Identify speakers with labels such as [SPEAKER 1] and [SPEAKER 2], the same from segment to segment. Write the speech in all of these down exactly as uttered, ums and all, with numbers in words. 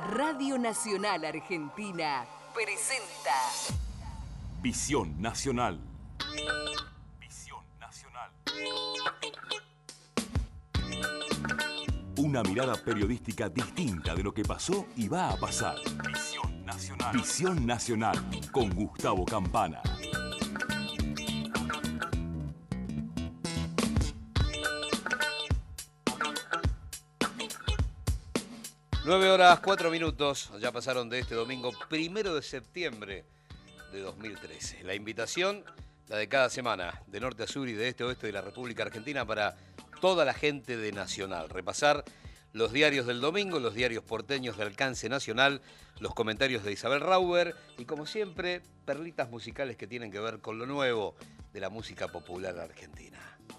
[SPEAKER 1] Radio Nacional Argentina presenta
[SPEAKER 2] Visión Nacional. Visión Nacional. Una mirada periodística distinta de lo que pasó y va a pasar. Visión Nacional. Visión Nacional con Gustavo Campana.
[SPEAKER 3] Nueve horas, cuatro minutos, ya pasaron de este domingo primero de septiembre de dos mil trece. La invitación, la de cada semana, de norte a sur y de este a oeste de la República Argentina para toda la gente de Nacional. Repasar los diarios del domingo, los diarios porteños de alcance nacional, los comentarios de Isabel Rauber y, como siempre, perlitas musicales que tienen que ver con lo nuevo de la música popular argentina.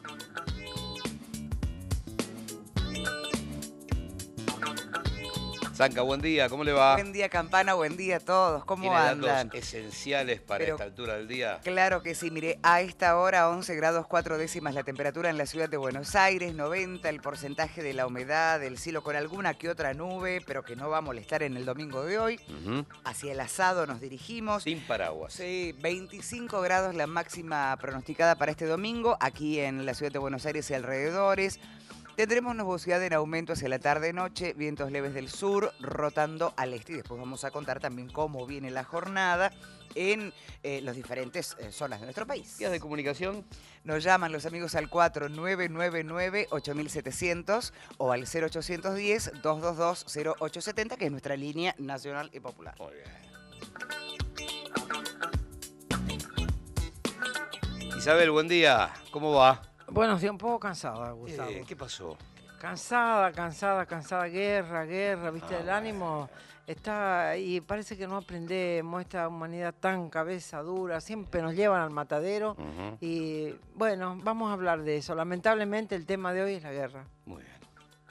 [SPEAKER 3] Zanca, buen día, ¿cómo le va?
[SPEAKER 4] Buen día, Campana, buen día a todos, ¿cómo
[SPEAKER 3] ¿Tiene
[SPEAKER 4] andan?
[SPEAKER 3] datos esenciales para
[SPEAKER 4] Pero,
[SPEAKER 3] esta altura del día?
[SPEAKER 4] Claro que sí, mire, a esta hora once grados cuatro décimas la temperatura en la ciudad de Buenos Aires, noventa el porcentaje de la humedad del cielo con alguna que otra nube, pero que no va a molestar en el domingo de hoy. Uh-huh. Hacia el asado nos dirigimos.
[SPEAKER 3] Sin paraguas.
[SPEAKER 4] Sí, veinticinco grados la máxima pronosticada para este domingo, aquí en la ciudad de Buenos Aires y alrededores. Tendremos nubosidad en aumento hacia la tarde-noche, vientos leves del sur, rotando al este. Y después vamos a contar también cómo viene la jornada en eh, las diferentes eh, zonas de nuestro país.
[SPEAKER 3] ¿Vías de comunicación?
[SPEAKER 4] Nos llaman los amigos al cuatro nueve nueve nueve ocho mil setecientos o al cero ochocientos diez, dos dos dos, cero ocho siete cero, que es nuestra línea nacional y popular.
[SPEAKER 3] Muy bien. Isabel, buen día. ¿Cómo va?
[SPEAKER 5] Bueno, estoy un poco cansada, Gustavo.
[SPEAKER 3] Eh, ¿Qué pasó?
[SPEAKER 5] Cansada, cansada, cansada, guerra, guerra, ¿viste?
[SPEAKER 3] Ah,
[SPEAKER 5] el ánimo está y parece que no aprendemos, esta humanidad tan cabeza dura, siempre nos llevan al matadero. Uh-huh. Y bueno, vamos a hablar de eso. Lamentablemente el tema de hoy es la guerra.
[SPEAKER 3] Muy bien.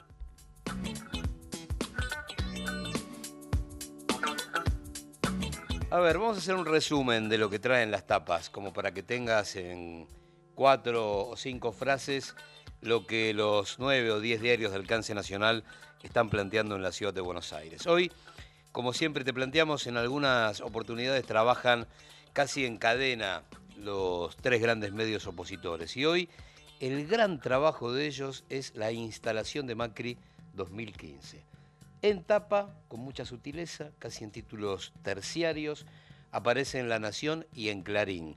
[SPEAKER 3] A ver, vamos a hacer un resumen de lo que traen las tapas, como para que tengas en cuatro o cinco frases lo que los nueve o diez diarios de alcance nacional están planteando en la ciudad de Buenos Aires. Hoy, como siempre te planteamos, en algunas oportunidades trabajan casi en cadena los tres grandes medios opositores. Y hoy el gran trabajo de ellos es la instalación de Macri dos mil quince. En tapa, con mucha sutileza, casi en títulos terciarios, aparece en La Nación y en Clarín.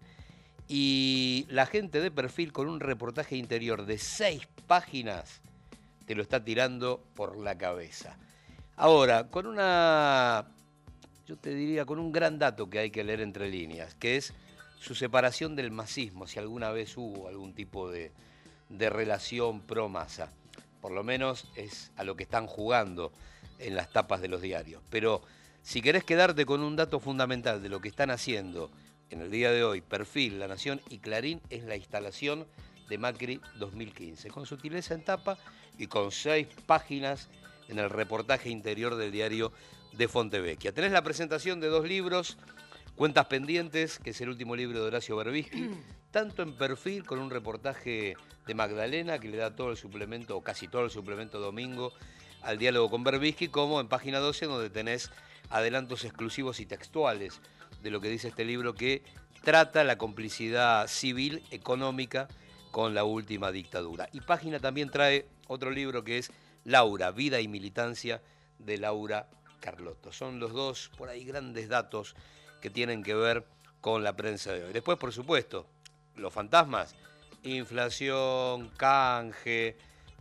[SPEAKER 3] Y la gente de Perfil, con un reportaje interior de seis páginas, te lo está tirando por la cabeza. Ahora, con una, yo te diría, con un gran dato que hay que leer entre líneas, que es su separación del masismo, si alguna vez hubo algún tipo de, de relación pro-masa. Por lo menos es a lo que están jugando en las tapas de los diarios. Pero si querés quedarte con un dato fundamental de lo que están haciendo en el día de hoy, Perfil, La Nación y Clarín, es la instalación de Macri dos mil quince, con sutileza en tapa y con seis páginas en el reportaje interior del diario de Fontevecchia. Tenés la presentación de dos libros, Cuentas Pendientes, que es el último libro de Horacio Berbisky, tanto en Perfil, con un reportaje de Magdalena, que le da todo el suplemento, o casi todo el suplemento domingo, al diálogo con Berbisky, como en página doce, donde tenés adelantos exclusivos y textuales de lo que dice este libro, que trata la complicidad civil, económica, con la última dictadura. Y página también trae otro libro que es Laura, Vida y Militancia, de Laura Carlotto. Son los dos, por ahí, grandes datos que tienen que ver con la prensa de hoy. Después, por supuesto, los fantasmas, inflación, canje,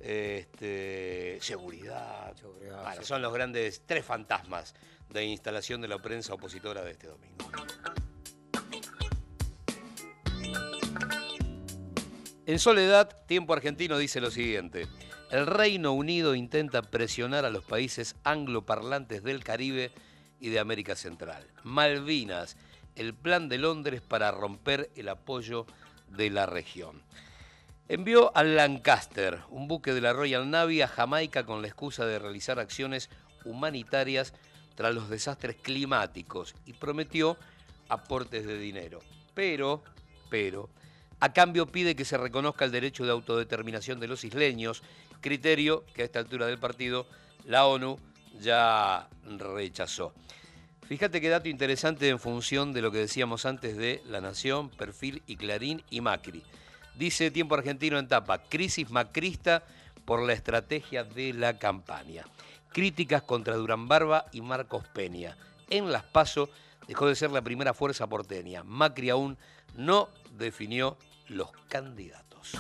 [SPEAKER 3] este, seguridad. seguridad bueno, son los grandes tres fantasmas de instalación de la prensa opositora de este domingo. En Soledad, Tiempo Argentino dice lo siguiente: el Reino Unido intenta presionar a los países angloparlantes del Caribe y de América Central. Malvinas, el plan de Londres para romper el apoyo de la región. Envió al Lancaster, un buque de la Royal Navy, a Jamaica con la excusa de realizar acciones humanitarias tras los desastres climáticos y prometió aportes de dinero. Pero, pero, a cambio pide que se reconozca el derecho de autodeterminación de los isleños, criterio que a esta altura del partido la ONU ya rechazó. Fíjate qué dato interesante en función de lo que decíamos antes de La Nación, Perfil y Clarín y Macri. Dice Tiempo Argentino en tapa, crisis macrista por la estrategia de la campaña. Críticas contra Durán Barba y Marcos Peña. En las PASO dejó de ser la primera fuerza porteña. Macri aún no definió los candidatos.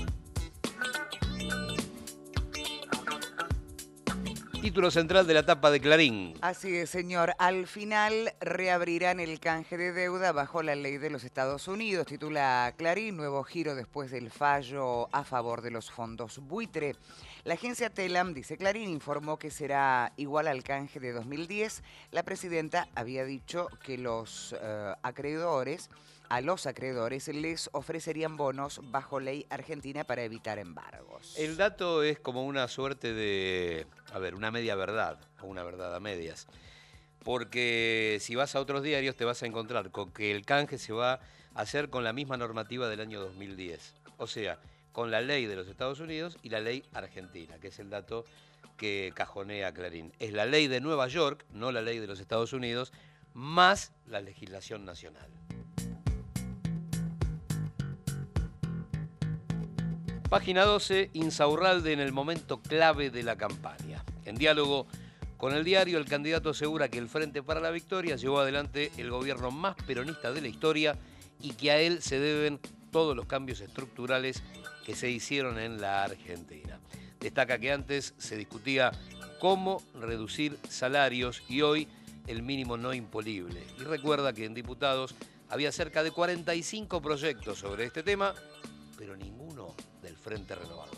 [SPEAKER 3] Título central de la tapa de Clarín.
[SPEAKER 4] Así es, señor. Al final reabrirán el canje de deuda bajo la ley de los Estados Unidos. Titula Clarín, nuevo giro después del fallo a favor de los fondos buitre. La agencia Telam, dice Clarín, informó que será igual al canje de dos mil diez. La presidenta había dicho que los uh, acreedores... A los acreedores les ofrecerían bonos bajo ley argentina para evitar embargos.
[SPEAKER 3] El dato es como una suerte de, a ver, una media verdad, o una verdad a medias. Porque si vas a otros diarios te vas a encontrar con que el canje se va a hacer con la misma normativa del año dos mil diez. O sea, con la ley de los Estados Unidos y la ley argentina, que es el dato que cajonea Clarín. Es la ley de Nueva York, no la ley de los Estados Unidos, más la legislación nacional. Página doce, Insaurralde en el momento clave de la campaña. En diálogo con el diario, el candidato asegura que el Frente para la Victoria llevó adelante el gobierno más peronista de la historia y que a él se deben todos los cambios estructurales que se hicieron en la Argentina. Destaca que antes se discutía cómo reducir salarios y hoy el mínimo no imposible. Y recuerda que en diputados había cerca de cuarenta y cinco proyectos sobre este tema, pero ninguno del Frente Renovador.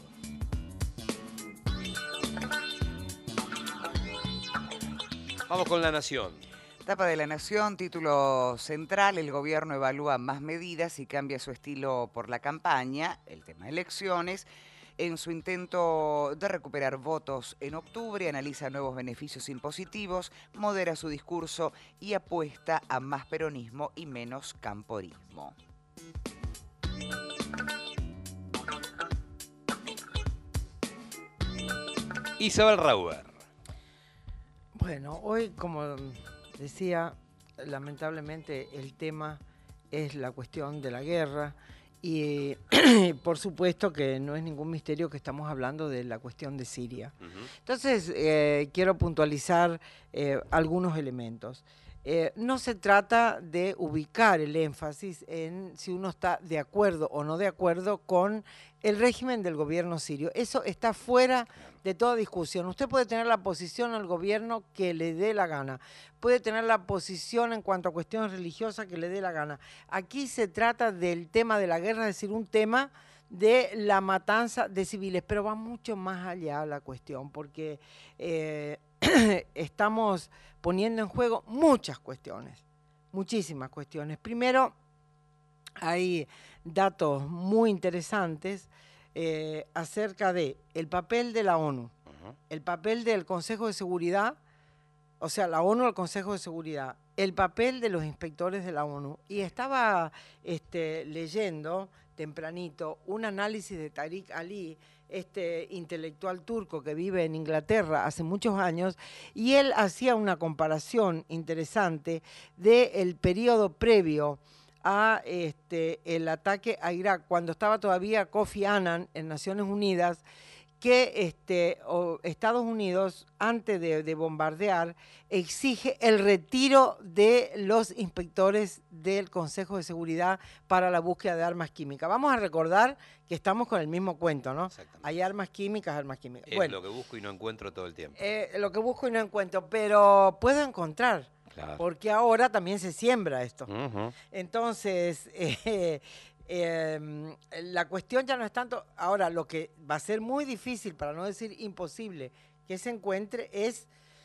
[SPEAKER 3] Vamos con La Nación.
[SPEAKER 4] Tapa de La Nación, título central, el gobierno evalúa más medidas y cambia su estilo por la campaña, el tema elecciones. En su intento de recuperar votos en octubre, analiza nuevos beneficios impositivos, modera su discurso y apuesta a más peronismo y menos camporismo.
[SPEAKER 3] Isabel Rauber.
[SPEAKER 5] Bueno, hoy, como decía, lamentablemente el tema es la cuestión de la guerra y por supuesto que no es ningún misterio que estamos hablando de la cuestión de Siria. Uh-huh. Entonces, eh, quiero puntualizar eh, algunos elementos. Eh, no se trata de ubicar el énfasis en si uno está de acuerdo o no de acuerdo con el régimen del gobierno sirio. Eso está fuera de toda discusión. Usted puede tener la posición al gobierno que le dé la gana, puede tener la posición en cuanto a cuestiones religiosas que le dé la gana. Aquí se trata del tema de la guerra, es decir, un tema de la matanza de civiles, pero va mucho más allá la cuestión, porque eh, estamos poniendo en juego muchas cuestiones, muchísimas cuestiones. Primero, hay datos muy interesantes eh, acerca de el papel de la ONU, uh-huh. el papel del Consejo de Seguridad, o sea, la ONU, el Consejo de Seguridad, el papel de los inspectores de la ONU. Y estaba este, leyendo tempranito un análisis de Tariq Ali, este intelectual turco que vive en Inglaterra hace muchos años, y él hacía una comparación interesante del periodo previo a este, el ataque a Irak, cuando estaba todavía Kofi Annan en Naciones Unidas, que este, o Estados Unidos, antes de, de bombardear, exige el retiro de los inspectores del Consejo de Seguridad para la búsqueda de armas químicas. Vamos a recordar que estamos con el mismo cuento, ¿no? Hay armas químicas, armas químicas.
[SPEAKER 3] Es
[SPEAKER 5] bueno,
[SPEAKER 3] lo que busco y no encuentro todo el tiempo.
[SPEAKER 5] Eh, lo que busco y no encuentro, pero puedo encontrar. Claro. Porque ahora también se siembra esto. Uh-huh. Entonces, eh, eh, la cuestión ya no es tanto... Ahora, lo que va a ser muy difícil, para no decir imposible, que se encuentre es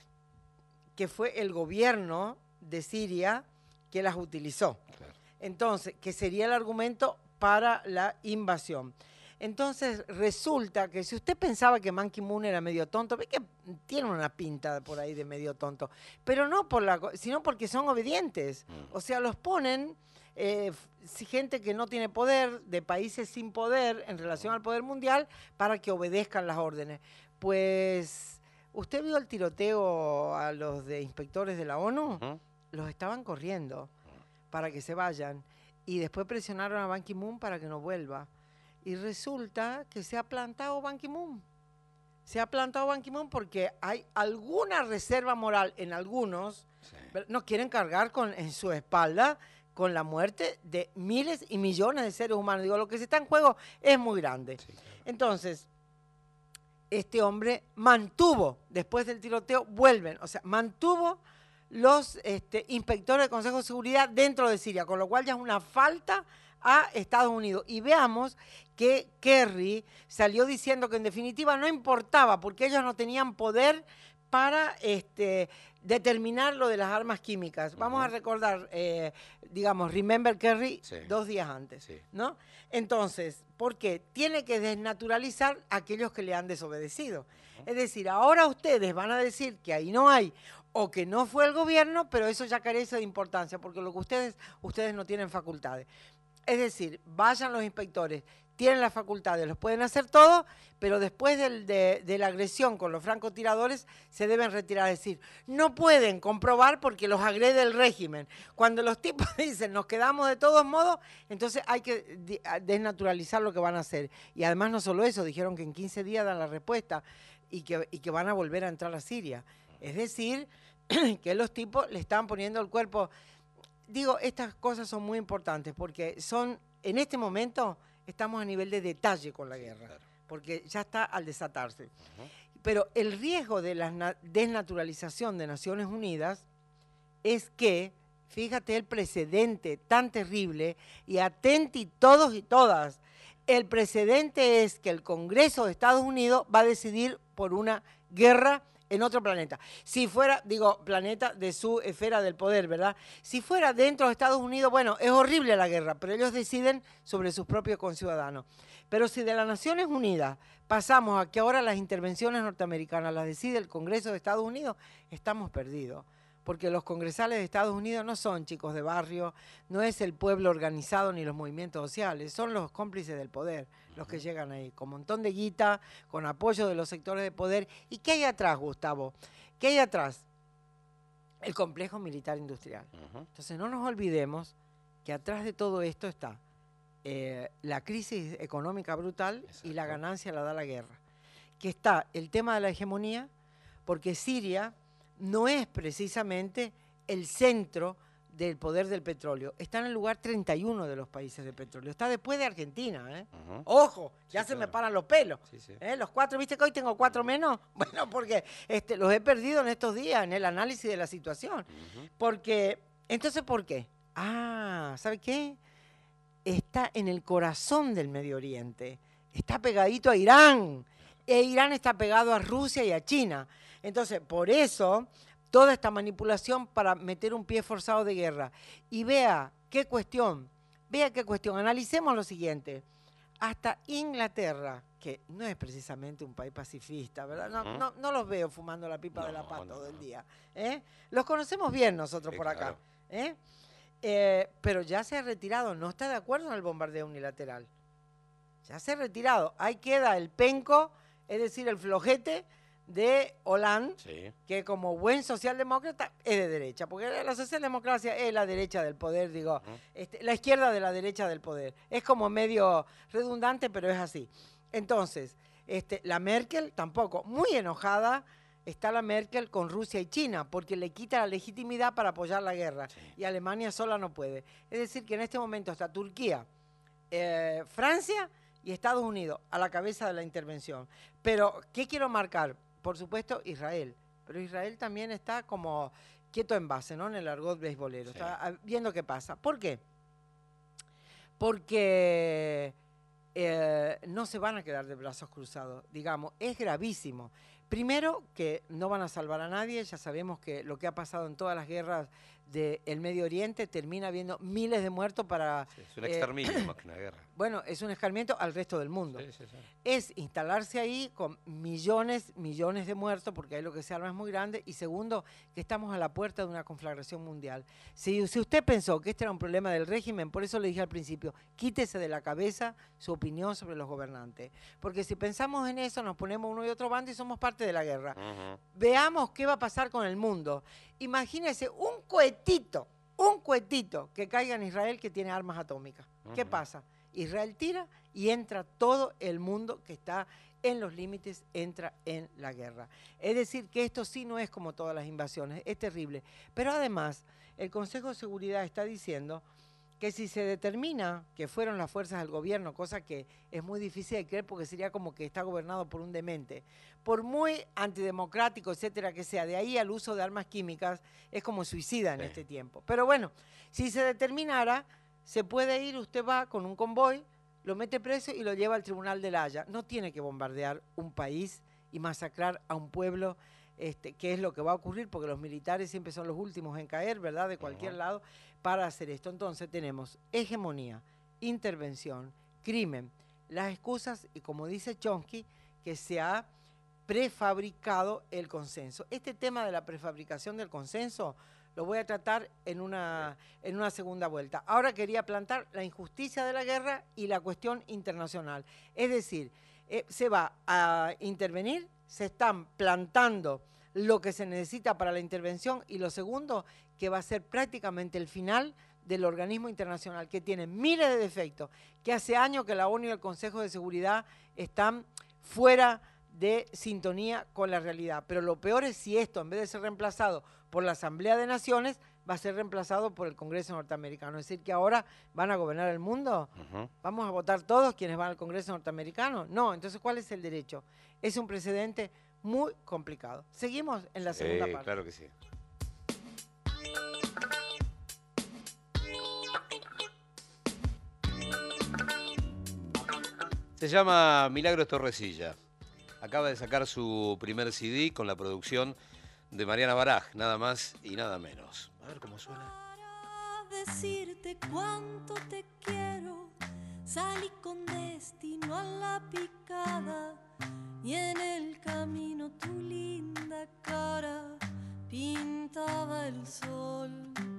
[SPEAKER 5] que fue el gobierno de Siria que las utilizó. Claro. Entonces, que sería el argumento para la invasión. Entonces, resulta que si usted pensaba que Ban Ki-moon era medio tonto, ve que tiene una pinta por ahí de medio tonto, pero no por la, sino porque son obedientes. O sea, los ponen eh, gente que no tiene poder, de países sin poder en relación al poder mundial, para que obedezcan las órdenes. Pues ¿Usted vio el tiroteo a los de inspectores de la ONU?
[SPEAKER 3] Ujú.
[SPEAKER 5] Los estaban corriendo para que se vayan. Y después presionaron a Ban Ki-moon para que no vuelva. Y resulta que se ha plantado Ban Ki-moon. Se ha plantado Ban Ki-moon porque hay alguna reserva moral en algunos.
[SPEAKER 3] Sí.
[SPEAKER 5] No quieren cargar con, en su espalda con la muerte de miles y millones de seres humanos. Digo, lo que se está en juego es muy grande.
[SPEAKER 3] Sí, claro.
[SPEAKER 5] Entonces, este hombre mantuvo, después del tiroteo, vuelven, o sea, mantuvo los este, inspectores del Consejo de Seguridad dentro de Siria, con lo cual ya es una falta a Estados Unidos. Y veamos que Kerry salió diciendo que en definitiva no importaba, porque ellos no tenían poder para este, determinar lo de las armas químicas. Vamos
[SPEAKER 3] Uh-huh.
[SPEAKER 5] a recordar, eh, digamos, Remember Kerry
[SPEAKER 3] Sí.
[SPEAKER 5] dos días antes,
[SPEAKER 3] Sí.
[SPEAKER 5] ¿no? Entonces, ¿por qué? Tiene que desnaturalizar a aquellos que le han desobedecido. Uh-huh. Es decir, ahora ustedes van a decir que ahí no hay o que no fue el gobierno, pero eso ya carece de importancia, porque lo que ustedes, ustedes no tienen facultades. Es decir, vayan los inspectores, tienen las facultades, los pueden hacer todo, pero después del, de, de la agresión con los francotiradores se deben retirar. Es decir, no pueden comprobar porque los agrede el régimen. Cuando los tipos dicen, nos quedamos de todos modos, entonces hay que desnaturalizar lo que van a hacer. Y además no solo eso, dijeron que en quince días dan la respuesta y que, y que van a volver a entrar a Siria. Es decir, que los tipos le están poniendo el cuerpo. Digo, estas cosas son muy importantes porque son, en este momento, estamos a nivel de detalle con la guerra, claro, porque ya está al desatarse. Uh-huh. Pero el riesgo de la desnaturalización de Naciones Unidas es que, fíjate el precedente tan terrible, y atenti todos y todas, el precedente es que el Congreso de Estados Unidos va a decidir por una guerra en otro planeta. Si fuera, digo, planeta de su esfera del poder, ¿verdad? Si fuera dentro de Estados Unidos, bueno, es horrible la guerra, pero ellos deciden sobre sus propios conciudadanos. Pero si de las Naciones Unidas pasamos a que ahora las intervenciones norteamericanas las decide el Congreso de Estados Unidos, estamos perdidos. Porque los congresales de Estados Unidos no son chicos de barrio, no es el pueblo organizado ni los movimientos sociales, son los cómplices del poder, los que llegan ahí, con un montón de guita, con apoyo de los sectores de poder. ¿Y qué hay atrás, Gustavo? ¿Qué hay atrás? El complejo militar industrial. Uh-huh. Entonces no nos olvidemos que atrás de todo esto está eh, la crisis económica brutal. Exacto. Y la ganancia la da la guerra. Que está el tema de la hegemonía, porque Siria no es precisamente el centro del poder del petróleo. Está en el lugar treinta y uno de los países de petróleo. Está después de Argentina, ¿eh? Uh-huh. Ojo, ya sí, se claro. me paran los pelos. Sí, sí. ¿Eh? Los cuatro, ¿viste que hoy tengo cuatro menos? Bueno, porque este, los he perdido en estos días en el análisis de la situación. Uh-huh. Porque, entonces, ¿por qué? Ah, ¿sabe qué? Está en el corazón del Medio Oriente. Está pegadito a Irán. E Irán está pegado a Rusia y a China. Entonces, por eso, toda esta manipulación para meter un pie forzado de guerra. Y vea qué cuestión, vea qué cuestión. Analicemos lo siguiente. Hasta Inglaterra, que no es precisamente un país pacifista, ¿verdad? No, uh-huh. no, no los veo fumando la pipa no, de la paz no, todo no. el día. ¿eh? Los conocemos bien nosotros sí, por acá. Claro. ¿eh? Eh, pero ya se ha retirado, no está de acuerdo en el bombardeo unilateral. Ya se ha retirado. Ahí queda el penco, es decir, el flojete de Hollande, sí. que como buen socialdemócrata es de derecha, porque la socialdemocracia es la derecha del poder, digo, uh-huh. este, la izquierda de la derecha del poder. Es como medio redundante, pero es así. Entonces, este, la Merkel tampoco, muy enojada está la Merkel con Rusia y China, porque le quita la legitimidad para apoyar la guerra, sí. y Alemania sola no puede. Es decir, que en este momento está Turquía, eh, Francia y Estados Unidos a la cabeza de la intervención. Pero, ¿qué quiero marcar? Por supuesto, Israel. Pero Israel también está como quieto en base, ¿no? En el argot beisbolero. Sí. Está viendo qué pasa. ¿Por qué? Porque eh, no se van a quedar de brazos cruzados. Digamos, es gravísimo. Primero, que no van a salvar a nadie. Ya sabemos que lo que ha pasado en todas las guerras del Medio Oriente termina habiendo miles de muertos para...
[SPEAKER 3] Sí, es un exterminio eh, más que una guerra.
[SPEAKER 5] Bueno, es un escarmiento al resto del mundo.
[SPEAKER 3] Sí, sí, sí.
[SPEAKER 5] Es instalarse ahí con millones, millones de muertos, porque ahí lo que se arma es muy grande, y segundo, que estamos a la puerta de una conflagración mundial. Si, si usted pensó que este era un problema del régimen, por eso le dije al principio, quítese de la cabeza su opinión sobre los gobernantes. Porque si pensamos en eso, nos ponemos uno y otro bando y somos parte de la guerra. Uh-huh. Veamos qué va a pasar con el mundo. Imagínese un cohetito, un cohetito que caiga en Israel que tiene armas atómicas. Uh-huh. ¿Qué pasa? Israel tira y entra todo el mundo que está en los límites, entra en la guerra. Es decir, que esto sí no es como todas las invasiones, es terrible. Pero además, el Consejo de Seguridad está diciendo que si se determina que fueron las fuerzas del gobierno, cosa que es muy difícil de creer porque sería como que está gobernado por un demente, por muy antidemocrático, etcétera, que sea, de ahí al uso de armas químicas, es como suicida en sí. este tiempo. Pero bueno, si se determinara, se puede ir, usted va con un convoy, lo mete preso y lo lleva al Tribunal de La Haya. No tiene que bombardear un país y masacrar a un pueblo, este, que es lo que va a ocurrir, porque los militares siempre son los últimos en caer, ¿verdad?, de cualquier uh-huh. lado, para hacer esto. Entonces tenemos hegemonía, intervención, crimen, las excusas y, como dice Chomsky, que se ha prefabricado el consenso. Este tema de la prefabricación del consenso lo voy a tratar en una, en una segunda vuelta. Ahora quería plantar la injusticia de la guerra y la cuestión internacional. Es decir, eh, se va a intervenir, se están plantando lo que se necesita para la intervención, y lo segundo, que va a ser prácticamente el final del organismo internacional, que tiene miles de defectos, que hace años que la ONU y el Consejo de Seguridad están fuera de sintonía con la realidad. Pero lo peor es si esto, en vez de ser reemplazado por la Asamblea de Naciones, va a ser reemplazado por el Congreso norteamericano. Es decir, que ahora van a gobernar el mundo. Uh-huh. ¿Vamos a votar todos quienes van al Congreso norteamericano? No, entonces, ¿cuál es el derecho? Es un precedente muy complicado. Seguimos en la segunda
[SPEAKER 3] sí,
[SPEAKER 5] parte.
[SPEAKER 3] Claro que sí. Se llama Milagros Torrecilla. Acaba de sacar su primer C D con la producción de Mariana Baraj, nada más y nada menos. A ver cómo suena.
[SPEAKER 6] Para decirte cuánto te quiero, salí con destino a la picada, y en el camino tu linda cara pintaba el sol.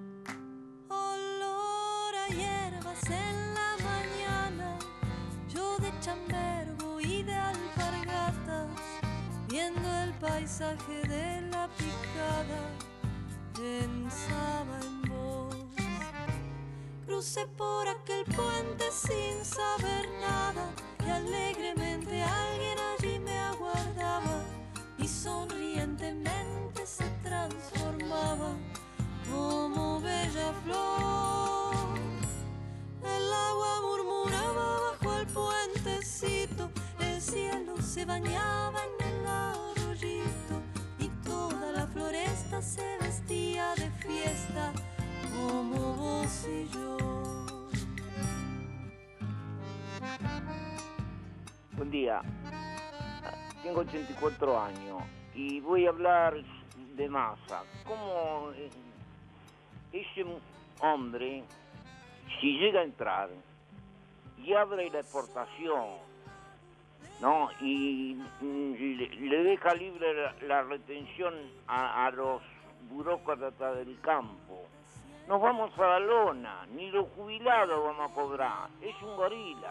[SPEAKER 6] Olor a hierbas en la mañana, yo de chambergo y de alpargatas, viendo el paisaje de la picada, pensaba en vos. Crucé por aquel puente sin saber nada, que alegremente alguien allí me aguardaba, y sonrientemente se transformaba como bella flor. El agua murmuraba bajo el puentecito, el cielo se bañaba en el arroyito, y toda la floresta se vestía de fiesta como vos y yo.
[SPEAKER 7] Buen día, tengo ochenta y cuatro años y voy a hablar de Massa. ¿Cómo ese hombre, si llega a entrar y abre la exportación, ¿no?, y le, le deja libre la, la retención a, a los burócratas del campo, nos vamos a la lona, ni los jubilados vamos a cobrar, es un gorila.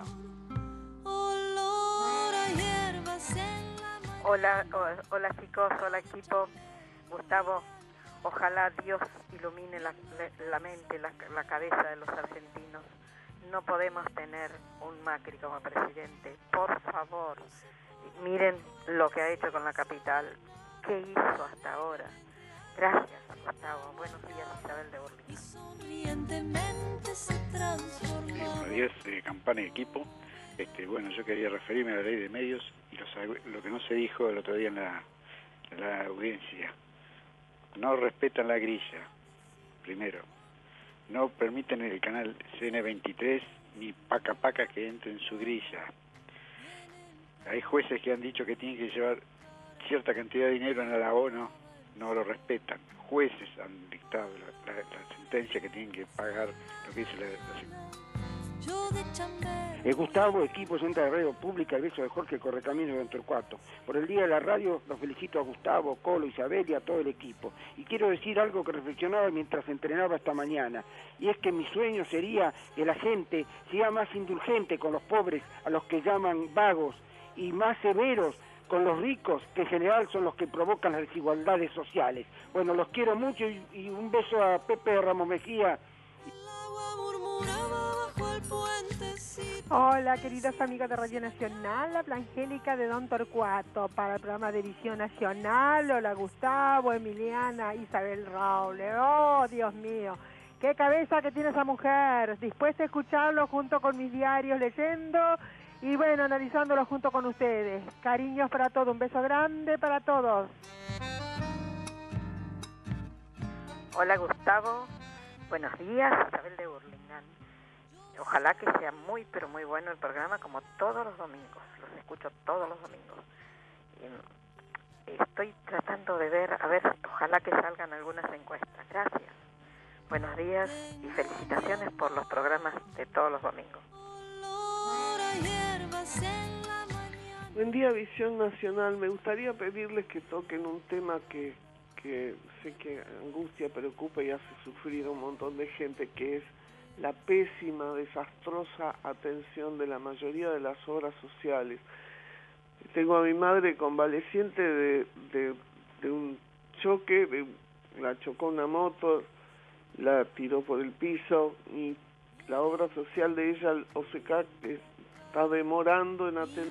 [SPEAKER 8] Hola, hola chicos, hola equipo. Gustavo, ojalá Dios ilumine la, la mente, la, la cabeza de los argentinos. No podemos tener un Macri como presidente. Por favor, miren lo que ha hecho con la capital. ¿Qué hizo hasta ahora? Gracias, Gustavo. Buenos días, Isabel de Burlingame.
[SPEAKER 9] Buenos días, eh, campana y equipo. Este, bueno, yo quería referirme a la ley de medios y los, lo que no se dijo el otro día en la, en la audiencia. No respetan la grilla, primero. No permiten el canal C N veintitrés ni Paca Paca que entre en su grilla. Hay jueces que han dicho que tienen que llevar cierta cantidad de dinero en el abono no lo respetan. Jueces han dictado la, la, la sentencia que tienen que pagar lo que dice la, la
[SPEAKER 6] Yo de chambero.
[SPEAKER 10] Eh, Gustavo, equipo Centro de Radio Pública, el beso de Jorge Correcaminos de Don Torcuato. Por el Día de la Radio los felicito a Gustavo, Colo, Isabel y a todo el equipo. Y quiero decir algo que reflexionaba mientras entrenaba esta mañana. Y es que mi sueño sería que la gente sea más indulgente con los pobres, a los que llaman vagos, y más severos con los ricos, que en general son los que provocan las desigualdades sociales. Bueno, los quiero mucho y, y un beso a Pepe Ramos Mejía.
[SPEAKER 11] Hola, queridos amigos de Radio Nacional, habla Angélica de Don Torcuato para el programa de Visión Nacional. Hola, Gustavo, Emiliana, Isabel Raúl. Oh, Dios mío, qué cabeza que tiene esa mujer, dispuesta a escucharlo junto con mis diarios, leyendo y bueno, analizándolo junto con ustedes. Cariños para todos, un beso grande para todos.
[SPEAKER 8] Hola, Gustavo, buenos días, Isabel de Burlingame. Ojalá que sea muy, pero muy bueno el programa, como todos los domingos. Los escucho todos los domingos. Y estoy tratando de ver, a ver, ojalá que salgan algunas encuestas. Gracias. Buenos días y felicitaciones por los programas de todos los domingos.
[SPEAKER 12] Buen día, Visión Nacional. Me gustaría pedirles que toquen un tema que, que sé que angustia, preocupa y hace sufrir a un montón de gente, que es la pésima, desastrosa atención de la mayoría de las obras sociales. Tengo a mi madre convaleciente de, de, de un choque, de, la chocó una moto, la tiró por el piso y la obra social de ella, el O S E C A C, está demorando en atender.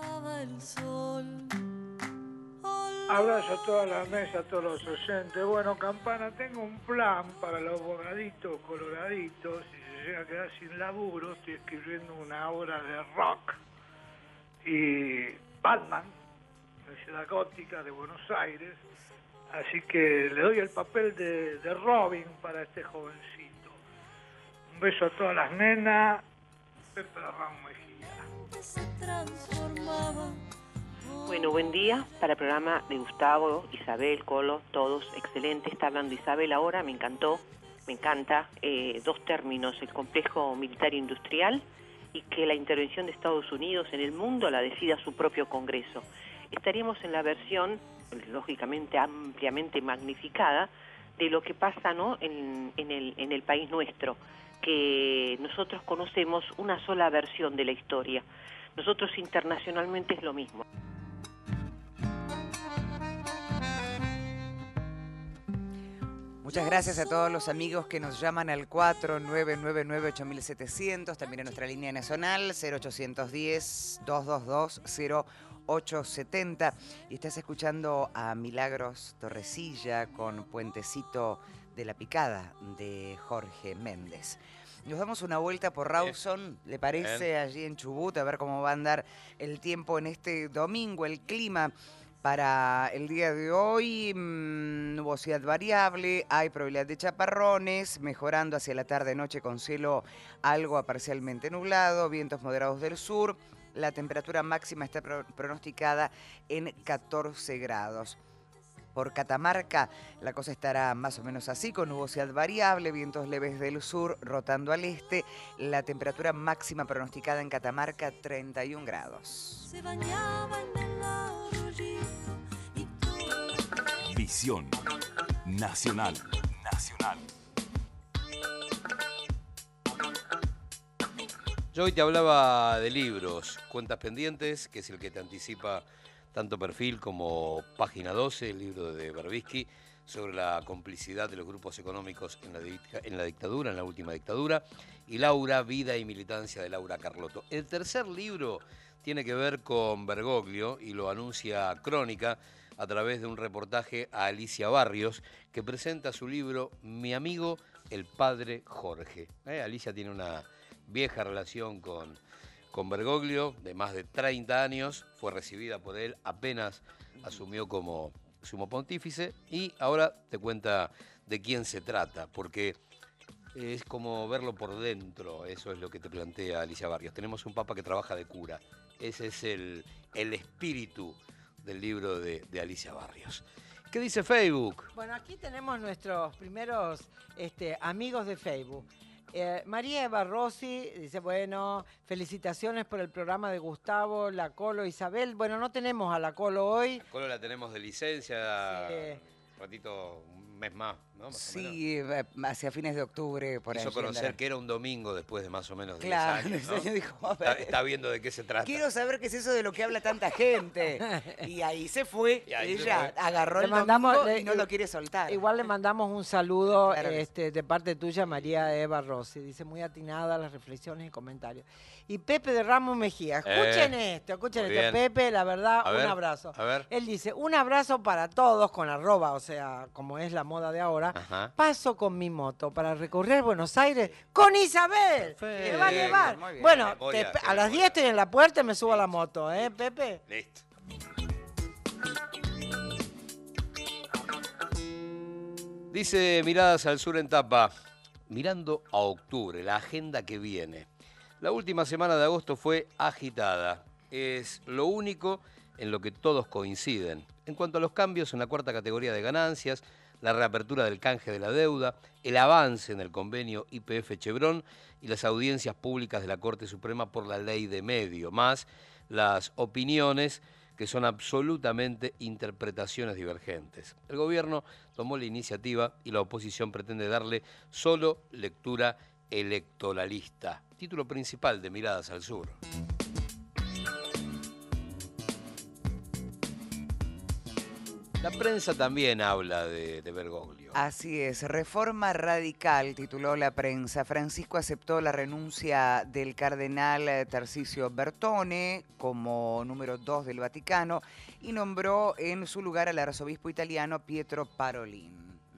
[SPEAKER 13] Abrazo a toda la mesa, a todos los oyentes. Bueno, Campana, tengo un plan para los abogaditos coloraditos. Si se llega a quedar sin laburo, estoy escribiendo una obra de rock. Y Batman, la ciudad gótica de Buenos Aires. Así que le doy el papel de, de Robin para este jovencito. Un beso a todas las nenas. Pepe Ramos Mejía.
[SPEAKER 6] Se transformaba.
[SPEAKER 14] Bueno, buen día para el programa de Gustavo, Isabel, Colo, todos, excelente. Está hablando Isabel ahora, me encantó, me encanta. Eh, dos términos, el complejo militar industrial y que la intervención de Estados Unidos en el mundo la decida su propio Congreso. Estaríamos en la versión, lógicamente ampliamente magnificada, de lo que pasa, ¿no?, en, en, el, en el país nuestro, que nosotros conocemos una sola versión de la historia. Nosotros internacionalmente es lo mismo.
[SPEAKER 4] Muchas gracias a todos los amigos que nos llaman al cuatro nueve nueve nueve ocho siete cero cero, también a nuestra línea nacional cero ochocientos diez, dos dos dos, cero ocho setenta. Y estás escuchando a Milagros Torrecilla con Puentecito de la Picada de Jorge Méndez. Nos damos una vuelta por Rawson, ¿le parece? Bien. Allí en Chubut, a ver cómo va a andar el tiempo en este domingo, el clima. Para el día de hoy, mmm, nubosidad variable, hay probabilidad de chaparrones, mejorando hacia la tarde-noche con cielo algo a parcialmente nublado, vientos moderados del sur. La temperatura máxima está pro- pronosticada en catorce grados. Por Catamarca, la cosa estará más o menos así, con nubosidad variable, vientos leves del sur, rotando al este. La temperatura máxima pronosticada en Catamarca, treinta y un grados.
[SPEAKER 6] Se bañaba en el arroyito y todo.
[SPEAKER 2] Visión Nacional. Nacional.
[SPEAKER 3] Yo hoy te hablaba de libros, Cuentas Pendientes, que es el que te anticipa tanto Perfil como Página doce, el libro de Berbisky, sobre la complicidad de los grupos económicos en la, en la dictadura, en la última dictadura, y Laura, Vida y Militancia de Laura Carlotto. El tercer libro tiene que ver con Bergoglio y lo anuncia Crónica a través de un reportaje a Alicia Barrios, que presenta su libro Mi amigo, el padre Jorge. ¿Eh? Alicia tiene una vieja relación con... con Bergoglio, de más de treinta años, fue recibida por él apenas asumió como sumo pontífice y ahora te cuenta de quién se trata, porque es como verlo por dentro, eso es lo que te plantea Alicia Barrios. Tenemos un papa que trabaja de cura, ese es el, el espíritu del libro de, de Alicia Barrios. ¿Qué dice Facebook?
[SPEAKER 5] Bueno, aquí tenemos nuestros primeros este, amigos de Facebook. Eh, María Eva Rossi dice, bueno, felicitaciones por el programa de Gustavo, la Colo, Isabel. Bueno, no tenemos a la Colo hoy.
[SPEAKER 3] La Colo la tenemos de licencia,
[SPEAKER 5] Sí.
[SPEAKER 3] un ratito, un mes más, ¿no? Más o
[SPEAKER 4] Sí, eh, hacia fines de octubre, por ahí.
[SPEAKER 3] Hizo conocer
[SPEAKER 4] andará.
[SPEAKER 3] que era un domingo después de más o menos diez
[SPEAKER 4] Claro,
[SPEAKER 3] años, ¿no?
[SPEAKER 4] ese año dijo, a ver.
[SPEAKER 3] Está, está viendo de qué se trata.
[SPEAKER 4] Quiero saber qué es eso de lo que habla tanta gente. Y ahí se fue.
[SPEAKER 3] Y ahí se
[SPEAKER 4] Ella
[SPEAKER 3] fue.
[SPEAKER 4] agarró
[SPEAKER 5] Le
[SPEAKER 4] el
[SPEAKER 5] mandamos-
[SPEAKER 4] domingo
[SPEAKER 5] le-
[SPEAKER 4] y no lo quiere soltar.
[SPEAKER 5] Igual le mandamos un saludo
[SPEAKER 4] Claro que
[SPEAKER 5] este, de parte tuya, María Eva Rossi. Dice, muy atinada las reflexiones y comentarios. Y Pepe de Ramos Mejía, escuchen
[SPEAKER 3] Eh,
[SPEAKER 5] esto, escuchen
[SPEAKER 3] muy
[SPEAKER 5] esto.
[SPEAKER 3] bien.
[SPEAKER 5] Pepe, la verdad,
[SPEAKER 3] A
[SPEAKER 5] un
[SPEAKER 3] ver,
[SPEAKER 5] abrazo.
[SPEAKER 3] a ver.
[SPEAKER 5] Él dice, un abrazo para todos con arroba, o sea, como es la moda de ahora.
[SPEAKER 3] Ajá.
[SPEAKER 5] Paso con mi moto para recorrer Buenos Aires con Isabel. Me va a
[SPEAKER 3] Bien,
[SPEAKER 5] llevar.
[SPEAKER 3] muy bien.
[SPEAKER 5] Bueno,
[SPEAKER 3] Memoria,
[SPEAKER 5] te-
[SPEAKER 3] qué
[SPEAKER 5] a las
[SPEAKER 3] memoria.
[SPEAKER 5] diez estoy en la puerta y me subo a la moto, ¿eh, Pepe?
[SPEAKER 3] Listo. Dice Miradas al Sur en tapa, mirando a octubre, la agenda que viene. La última semana de agosto fue agitada. Es lo único en lo que todos coinciden. En cuanto a los cambios en la cuarta categoría de ganancias, la reapertura del canje de la deuda, el avance en el convenio Y P F Chevron y las audiencias públicas de la Corte Suprema por la ley de medio, más las opiniones que son absolutamente interpretaciones divergentes. El gobierno tomó la iniciativa y la oposición pretende darle solo lectura electoralista. Título principal de Miradas al Sur. La prensa también habla de, de Bergoglio.
[SPEAKER 4] Así es, reforma radical, tituló la prensa. Francisco aceptó la renuncia del cardenal eh, Tarcisio Bertone como número dos del Vaticano y nombró en su lugar al arzobispo italiano Pietro Parolin.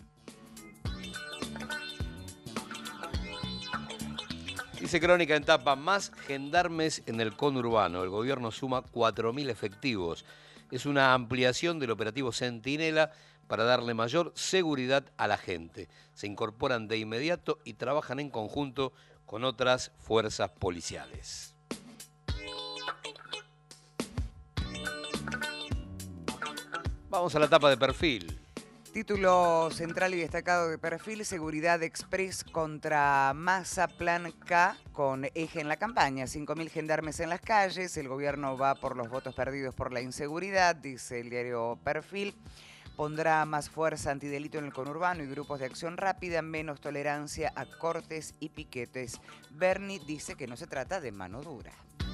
[SPEAKER 3] Dice Crónica en tapa, más gendarmes en el conurbano. El gobierno suma cuatro mil efectivos. Es una ampliación del operativo Centinela para darle mayor seguridad a la gente. Se incorporan de inmediato y trabajan en conjunto con otras fuerzas policiales. Vamos a la tapa de Perfil.
[SPEAKER 4] Título central y destacado de Perfil, Seguridad Express contra Massa Plan K con eje en la campaña. cinco mil gendarmes en las calles, el gobierno va por los votos perdidos por la inseguridad, dice el diario Perfil. Pondrá más fuerza antidelito en el conurbano y grupos de acción rápida, menos tolerancia a cortes y piquetes. Berni dice que no se trata de mano dura.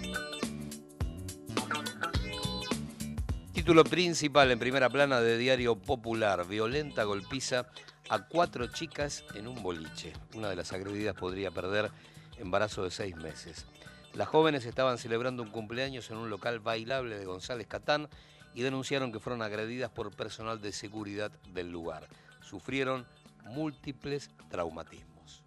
[SPEAKER 3] Título principal en primera plana de Diario Popular. Violenta golpiza a cuatro chicas en un boliche. Una de las agredidas podría perder embarazo de seis meses. Las jóvenes estaban celebrando un cumpleaños en un local bailable de González Catán y denunciaron que fueron agredidas por personal de seguridad del lugar. Sufrieron múltiples traumatismos.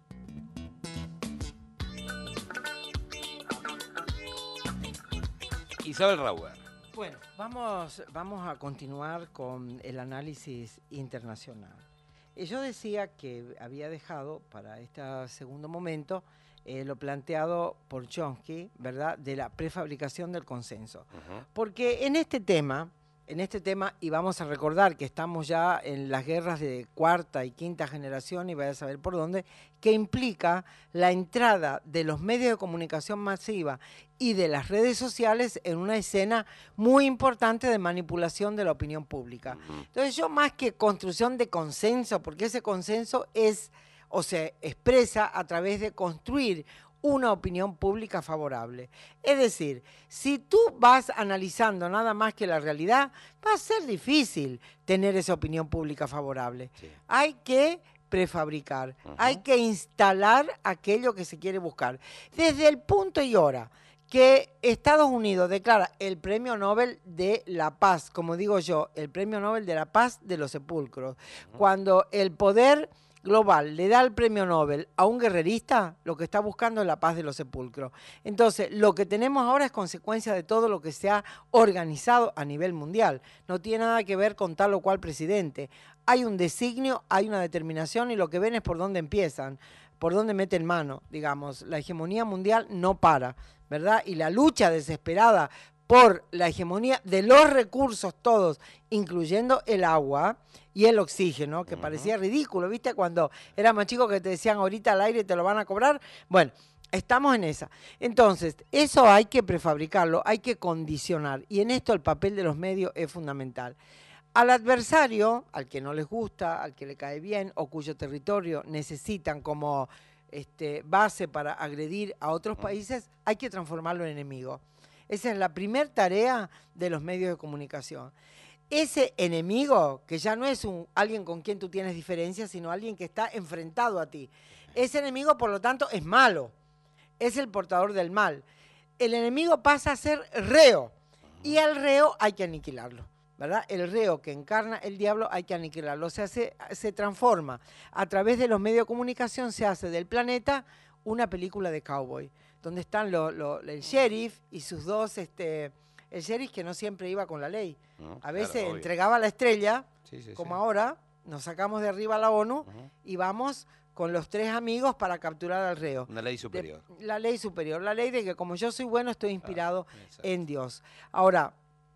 [SPEAKER 3] Isabel Rauer.
[SPEAKER 5] Bueno, vamos, vamos a continuar con el análisis internacional. Eh, Yo decía que había dejado para este segundo momento eh, lo planteado por Chomsky, ¿verdad?, de la prefabricación del consenso.
[SPEAKER 3] Uh-huh.
[SPEAKER 5] Porque en este tema, en este tema, y vamos a recordar que estamos ya en las guerras de cuarta y quinta generación, y vaya a saber por dónde, que implica la entrada de los medios de comunicación masiva y de las redes sociales en una escena muy importante de manipulación de la opinión pública. Entonces yo, más que construcción de consenso, porque ese consenso es o se expresa a través de construir una opinión pública favorable. Es decir, si tú vas analizando nada más que la realidad, va a ser difícil tener esa opinión pública favorable.
[SPEAKER 3] Sí.
[SPEAKER 5] Hay que prefabricar,
[SPEAKER 3] Ujú.
[SPEAKER 5] hay que instalar aquello que se quiere buscar. Desde el punto y hora que Estados Unidos declara el Premio Nobel de la Paz, como digo yo, el Premio Nobel de la Paz de los sepulcros, cuando el poder global le da el premio Nobel a un guerrerista, lo que está buscando es la paz de los sepulcros. Entonces, lo que tenemos ahora es consecuencia de todo lo que se ha organizado a nivel mundial. No tiene nada que ver con tal o cual presidente. Hay un designio, hay una determinación y lo que ven es por dónde empiezan, por dónde meten mano, digamos. La hegemonía mundial no para, ¿verdad? Y la lucha desesperada por la hegemonía de los recursos todos, incluyendo el agua y el oxígeno, que uh-huh. parecía ridículo, ¿viste? Cuando era más chico que te decían ahorita al aire te lo van a cobrar. Bueno, estamos en esa. Entonces, eso hay que prefabricarlo, hay que condicionar. Y en esto el papel de los medios es fundamental. Al adversario, al que no les gusta, al que le cae bien o cuyo territorio necesitan como este, base para agredir a otros países, hay que transformarlo en enemigo. Esa es la primera tarea de los medios de comunicación. Ese enemigo, que ya no es un, alguien con quien tú tienes diferencias, sino alguien que está enfrentado a ti. Ese enemigo, por lo tanto, es malo. Es el portador del mal. El enemigo pasa a ser reo. Y al reo hay que aniquilarlo, ¿verdad? El reo que encarna el diablo hay que aniquilarlo. O sea, se, se transforma. A través de los medios de comunicación se hace del planeta una película de cowboy, donde están lo, lo, el sheriff y sus dos, este, el sheriff que no siempre iba con la ley. No, a veces claro, entregaba la estrella, sí, sí, como sí. ahora, nos sacamos de arriba a la ONU uh-huh. y vamos con los tres amigos para capturar al reo.
[SPEAKER 3] Una ley superior.
[SPEAKER 5] De, la ley superior, la ley de que como yo soy bueno estoy inspirado claro, en Dios. Ahora,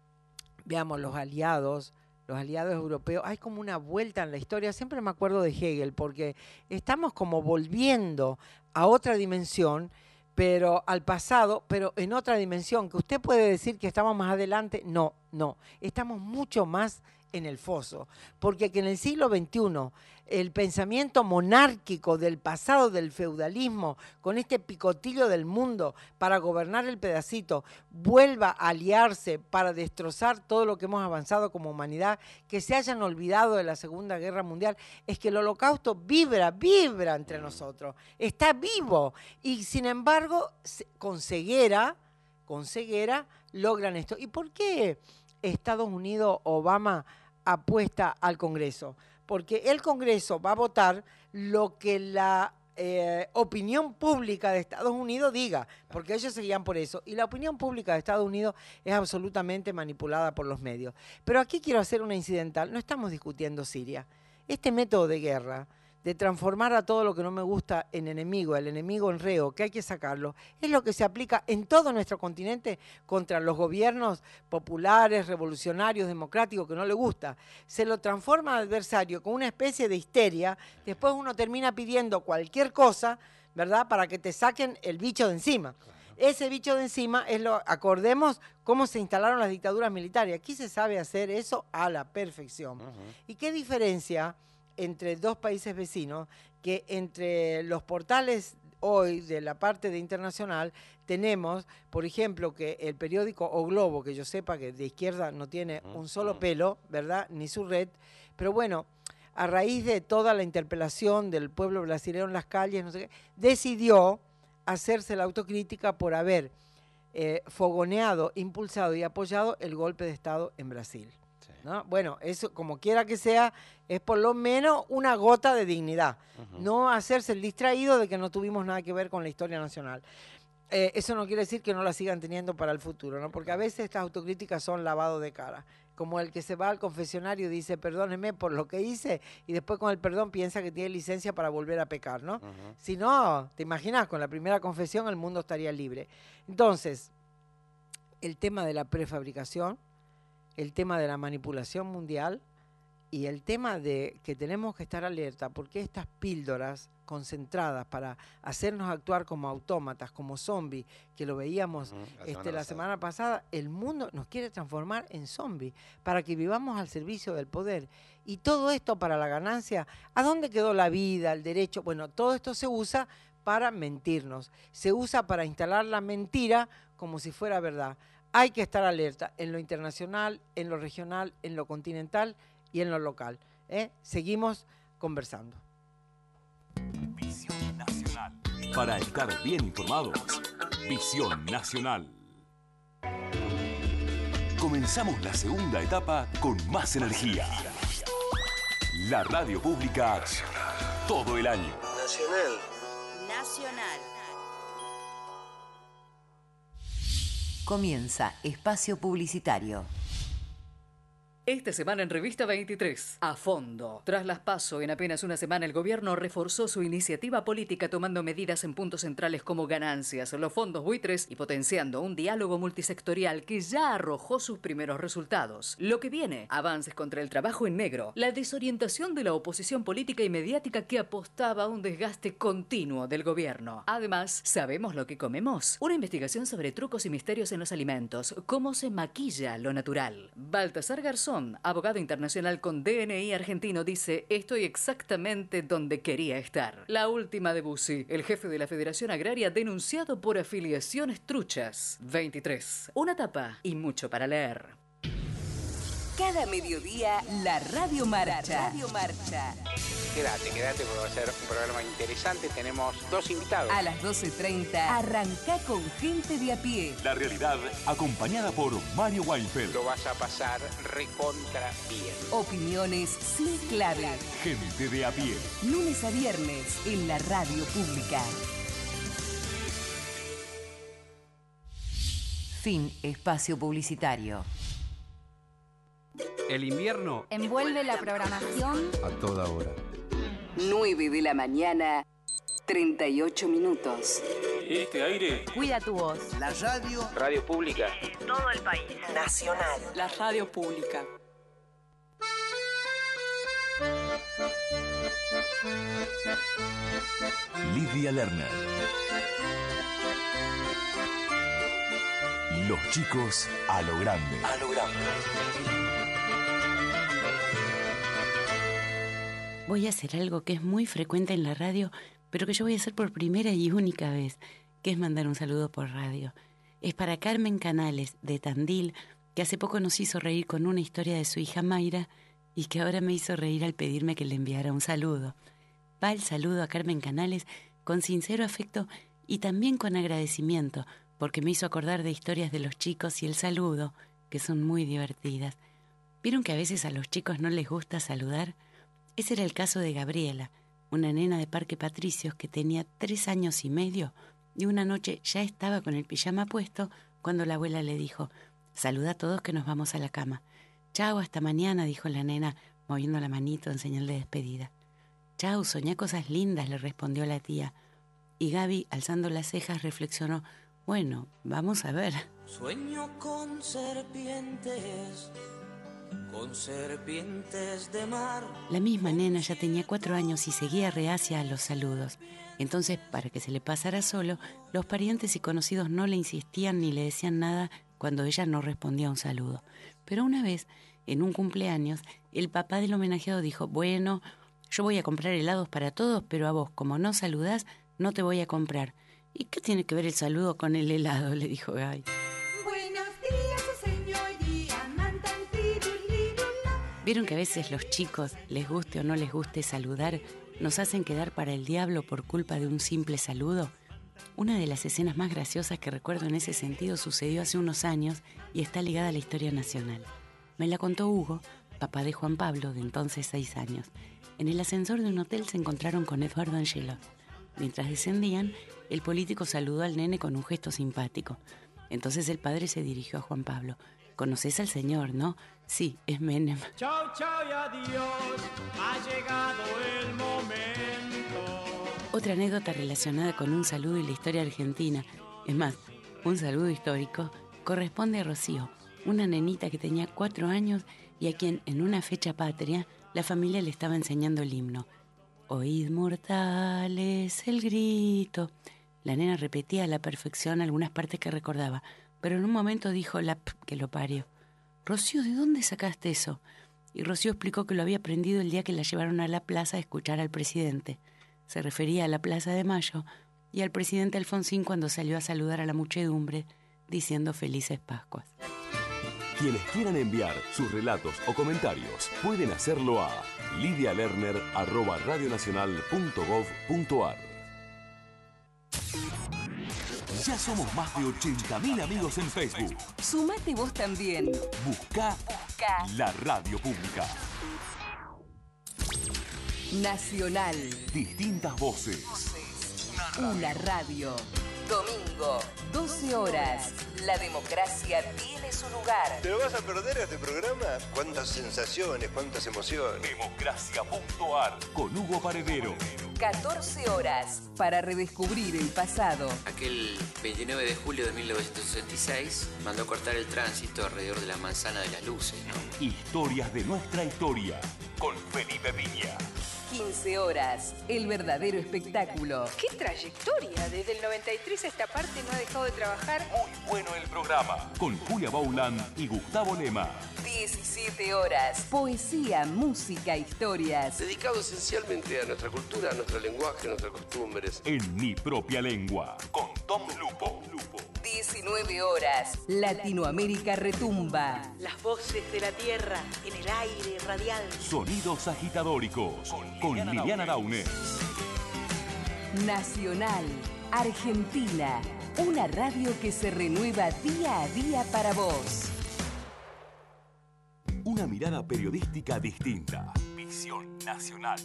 [SPEAKER 5] veamos los aliados, los aliados europeos, hay como una vuelta en la historia, siempre me acuerdo de Hegel, porque estamos como volviendo a otra dimensión, pero al pasado, pero en otra dimensión, que usted puede decir que estamos más adelante, no, no, estamos mucho más en el foso, porque que en el siglo veintiuno el pensamiento monárquico del pasado del feudalismo, con este picotillo del mundo para gobernar el pedacito, vuelva a aliarse para destrozar todo lo que hemos avanzado como humanidad, que se hayan olvidado de la Segunda Guerra Mundial, es que el holocausto vibra, vibra entre nosotros, está vivo, y sin embargo, con ceguera, con ceguera, logran esto. ¿Y por qué Estados Unidos, Obama, apuesta al Congreso? Porque el Congreso va a votar lo que la eh, opinión pública de Estados Unidos diga, porque ellos se guían por eso. Y la opinión pública de Estados Unidos es absolutamente manipulada por los medios. Pero aquí quiero hacer una incidental. No estamos discutiendo Siria. Este método de guerra, de transformar a todo lo que no me gusta en enemigo, el enemigo en reo, que hay que sacarlo, es lo que se aplica en todo nuestro continente contra los gobiernos populares, revolucionarios, democráticos, que no le gusta. Se lo transforma al adversario con una especie de histeria, después uno termina pidiendo cualquier cosa, ¿verdad?, para que te saquen el bicho de encima. Ese bicho de encima es lo, acordemos cómo se instalaron las dictaduras militares. Aquí se sabe hacer eso a la perfección. Uh-huh. ¿Y qué diferencia entre dos países vecinos, que entre los portales hoy de la parte de internacional tenemos, por ejemplo, que el periódico O Globo, que yo sepa que de izquierda no tiene un solo pelo, ¿verdad?, ni su red, pero bueno, a raíz de toda la interpelación del pueblo brasileño en las calles, no sé qué, decidió hacerse la autocrítica por haber eh, fogoneado, impulsado y apoyado el golpe de Estado en Brasil. ¿No? Bueno, eso como quiera que sea, es por lo menos una gota de dignidad. Uh-huh. No hacerse el distraído de que no tuvimos nada que ver con la historia nacional. Eh, eso no quiere decir que no la sigan teniendo para el futuro, ¿no? Porque a veces estas autocríticas son lavado de cara. Como el que se va al confesionario y dice, perdóneme por lo que hice, y después con el perdón piensa que tiene licencia para volver a pecar, ¿no? Uh-huh. Si no, te imaginas, con la primera confesión el mundo estaría libre. Entonces, el tema de la prefabricación, el tema de la manipulación mundial y el tema de que tenemos que estar alerta porque estas píldoras concentradas para hacernos actuar como autómatas, como zombies, que lo veíamos uh-huh, la, este, semana, la semana pasada, el mundo nos quiere transformar en zombies para que vivamos al servicio del poder. Y todo esto para la ganancia. ¿A dónde quedó la vida, el derecho? Bueno, todo esto se usa para mentirnos. Se usa para instalar la mentira como si fuera verdad. Hay que estar alerta en lo internacional, en lo regional, en lo continental y en lo local. ¿eh? Seguimos conversando.
[SPEAKER 2] Visión Nacional. Para estar bien informados, Visión Nacional. Comenzamos la segunda etapa con más energía. La radio pública todo el año.
[SPEAKER 15] Nacional.
[SPEAKER 1] Nacional.
[SPEAKER 16] Comienza espacio publicitario.
[SPEAKER 15] Esta semana en Revista veintitrés, a fondo. Tras las PASO, en apenas una semana el gobierno reforzó su iniciativa política tomando medidas en puntos centrales como ganancias, los fondos buitres y potenciando un diálogo multisectorial que ya arrojó sus primeros resultados. Lo que viene, avances contra el trabajo en negro, la desorientación de la oposición política y mediática que apostaba a un desgaste continuo del gobierno. Además, ¿sabemos lo que comemos? Una investigación sobre trucos y misterios en los alimentos, cómo se maquilla lo natural. Baltasar Garzón, abogado internacional con D N I argentino, dice: estoy exactamente donde quería estar. La última de Bussi, el jefe de la Federación Agraria denunciado por afiliaciones truchas. veintitrés. Una tapa y mucho para leer.
[SPEAKER 1] Cada mediodía, la Radio Marcha. La Radio Marcha.
[SPEAKER 16] Quédate, quédate porque va a ser un programa interesante. Tenemos dos invitados.
[SPEAKER 1] A las doce treinta, arranca con gente de a pie.
[SPEAKER 2] La realidad, acompañada por Mario Weinfeld.
[SPEAKER 16] Lo vas a pasar recontra bien.
[SPEAKER 1] Opiniones sin clave.
[SPEAKER 2] Gente de a pie.
[SPEAKER 1] Lunes a viernes en la radio pública. Fin espacio publicitario.
[SPEAKER 17] El invierno
[SPEAKER 18] envuelve la programación
[SPEAKER 17] a toda hora.
[SPEAKER 1] nueve de la mañana, treinta y ocho minutos.
[SPEAKER 17] Este aire
[SPEAKER 18] cuida tu voz.
[SPEAKER 16] La radio. Radio pública.
[SPEAKER 18] En todo el país.
[SPEAKER 1] Nacional.
[SPEAKER 18] La radio pública.
[SPEAKER 2] Lidia Lerner. Los chicos a lo grande.
[SPEAKER 19] A lo grande.
[SPEAKER 20] Voy a hacer algo que es muy frecuente en la radio, pero que yo voy a hacer por primera y única vez, que es mandar un saludo por radio. Es para Carmen Canales, de Tandil, que hace poco nos hizo reír con una historia de su hija Mayra y que ahora me hizo reír al pedirme que le enviara un saludo. Va el saludo a Carmen Canales con sincero afecto y también con agradecimiento, porque me hizo acordar de historias de los chicos y el saludo, que son muy divertidas. ¿Vieron que a veces a los chicos no les gusta saludar? Ese era el caso de Gabriela, una nena de Parque Patricios que tenía tres años y medio y una noche ya estaba con el pijama puesto cuando la abuela le dijo: «Saluda a todos que nos vamos a la cama». «Chau, hasta mañana», dijo la nena, moviendo la manito en señal de despedida. «Chau, soñá cosas lindas», le respondió la tía. Y Gaby, alzando las cejas, reflexionó: «Bueno, vamos a ver».
[SPEAKER 19] Sueño con serpientes, con serpientes de mar.
[SPEAKER 20] La misma nena ya tenía cuatro años y seguía reacia a los saludos. Entonces, para que se le pasara solo, los parientes y conocidos no le insistían ni le decían nada cuando ella no respondía a un saludo. Pero una vez, en un cumpleaños, el papá del homenajeado dijo: «Bueno, yo voy a comprar helados para todos, pero a vos, como no saludás, no te voy a comprar». «¿Y qué tiene que ver el saludo con el helado?», le dijo Gaby. ¿Vieron que a veces los chicos, les guste o no les guste saludar, nos hacen quedar para el diablo por culpa de un simple saludo? Una de las escenas más graciosas que recuerdo en ese sentido sucedió hace unos años y está ligada a la historia nacional. Me la contó Hugo, papá de Juan Pablo, de entonces seis años. En el ascensor de un hotel se encontraron con Eduardo Angelot. Mientras descendían, el político saludó al nene con un gesto simpático. Entonces el padre se dirigió a Juan Pablo. «¿Conoces al señor, no?» «Sí, es Menem».
[SPEAKER 21] Chau, chau y adiós, ha llegado el momento.
[SPEAKER 20] Otra anécdota relacionada con un saludo y la historia argentina, es más, un saludo histórico, corresponde a Rocío, una nenita que tenía cuatro años y a quien en una fecha patria la familia le estaba enseñando el himno. «Oíd mortales el grito». La nena repetía a la perfección algunas partes que recordaba, pero en un momento dijo la p que lo parió. «Rocío, ¿de dónde sacaste eso?». Y Rocío explicó que lo había aprendido el día que la llevaron a la plaza a escuchar al presidente. Se refería a la Plaza de Mayo y al presidente Alfonsín cuando salió a saludar a la muchedumbre diciendo felices Pascuas.
[SPEAKER 2] Quienes quieran enviar sus relatos o comentarios pueden hacerlo a lidia lerner arroba radionacional punto gov punto ar. Ya somos más de ochenta mil amigos en Facebook.
[SPEAKER 1] Sumate vos también.
[SPEAKER 2] Buscá,
[SPEAKER 1] Buscá
[SPEAKER 2] la radio pública.
[SPEAKER 1] Nacional.
[SPEAKER 2] Distintas voces.
[SPEAKER 1] Una radio. Domingo, doce horas. La democracia tiene su lugar.
[SPEAKER 7] ¿Te lo vas a perder a este programa? ¿Cuántas sensaciones, cuántas emociones?
[SPEAKER 2] Democracia punto ar con Hugo Paredero.
[SPEAKER 1] catorce horas para redescubrir el pasado.
[SPEAKER 22] Aquel veintinueve de julio de mil novecientos sesenta y seis mandó cortar el tránsito alrededor de la manzana de las luces, ¿no?
[SPEAKER 2] Historias de nuestra historia con Felipe Piña.
[SPEAKER 1] quince horas, el verdadero espectáculo.
[SPEAKER 23] ¡Qué trayectoria! Desde el noventa y tres a esta parte no ha dejado de trabajar.
[SPEAKER 2] Muy bueno el programa. Con Julia Bauland y Gustavo Lema.
[SPEAKER 1] diecisiete horas, poesía, música, historias.
[SPEAKER 7] Dedicado esencialmente a nuestra cultura, a nuestro lenguaje, a nuestras costumbres.
[SPEAKER 2] En mi propia lengua. Con Tom Lupo.
[SPEAKER 1] diecinueve horas, Latinoamérica retumba.
[SPEAKER 24] Las voces de la tierra en el aire radial.
[SPEAKER 2] Sonidos agitadóricos. Con, con Liliana, Liliana Daunes.
[SPEAKER 1] Nacional, Argentina. Una radio que se renueva día a día para vos.
[SPEAKER 2] Una mirada periodística distinta. Visión nacional.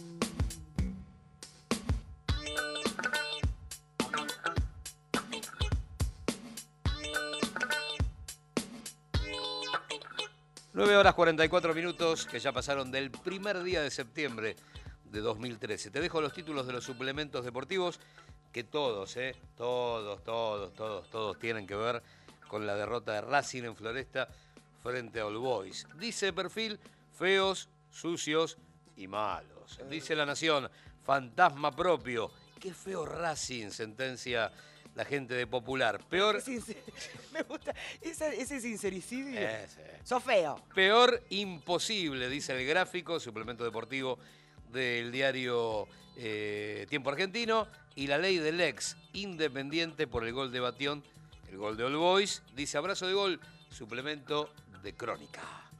[SPEAKER 3] nueve horas cuarenta y cuatro minutos que ya pasaron del primer día de septiembre de dos mil trece. Te dejo los títulos de los suplementos deportivos que todos, eh, todos, todos, todos, todos tienen que ver con la derrota de Racing en Floresta frente a All Boys. Dice Perfil, feos, sucios y malos. Dice La Nación, fantasma propio. Qué feo Racing, sentencia la gente de Popular. Peor...
[SPEAKER 4] Me gusta ese, ese sincericidio.
[SPEAKER 3] Ese.
[SPEAKER 4] Sos feo.
[SPEAKER 3] Peor imposible, dice el gráfico, suplemento deportivo del diario eh, Tiempo Argentino. Y la ley del ex, Independiente por el gol de Batión, el gol de All Boys. Dice abrazo de gol, suplemento de Crónica.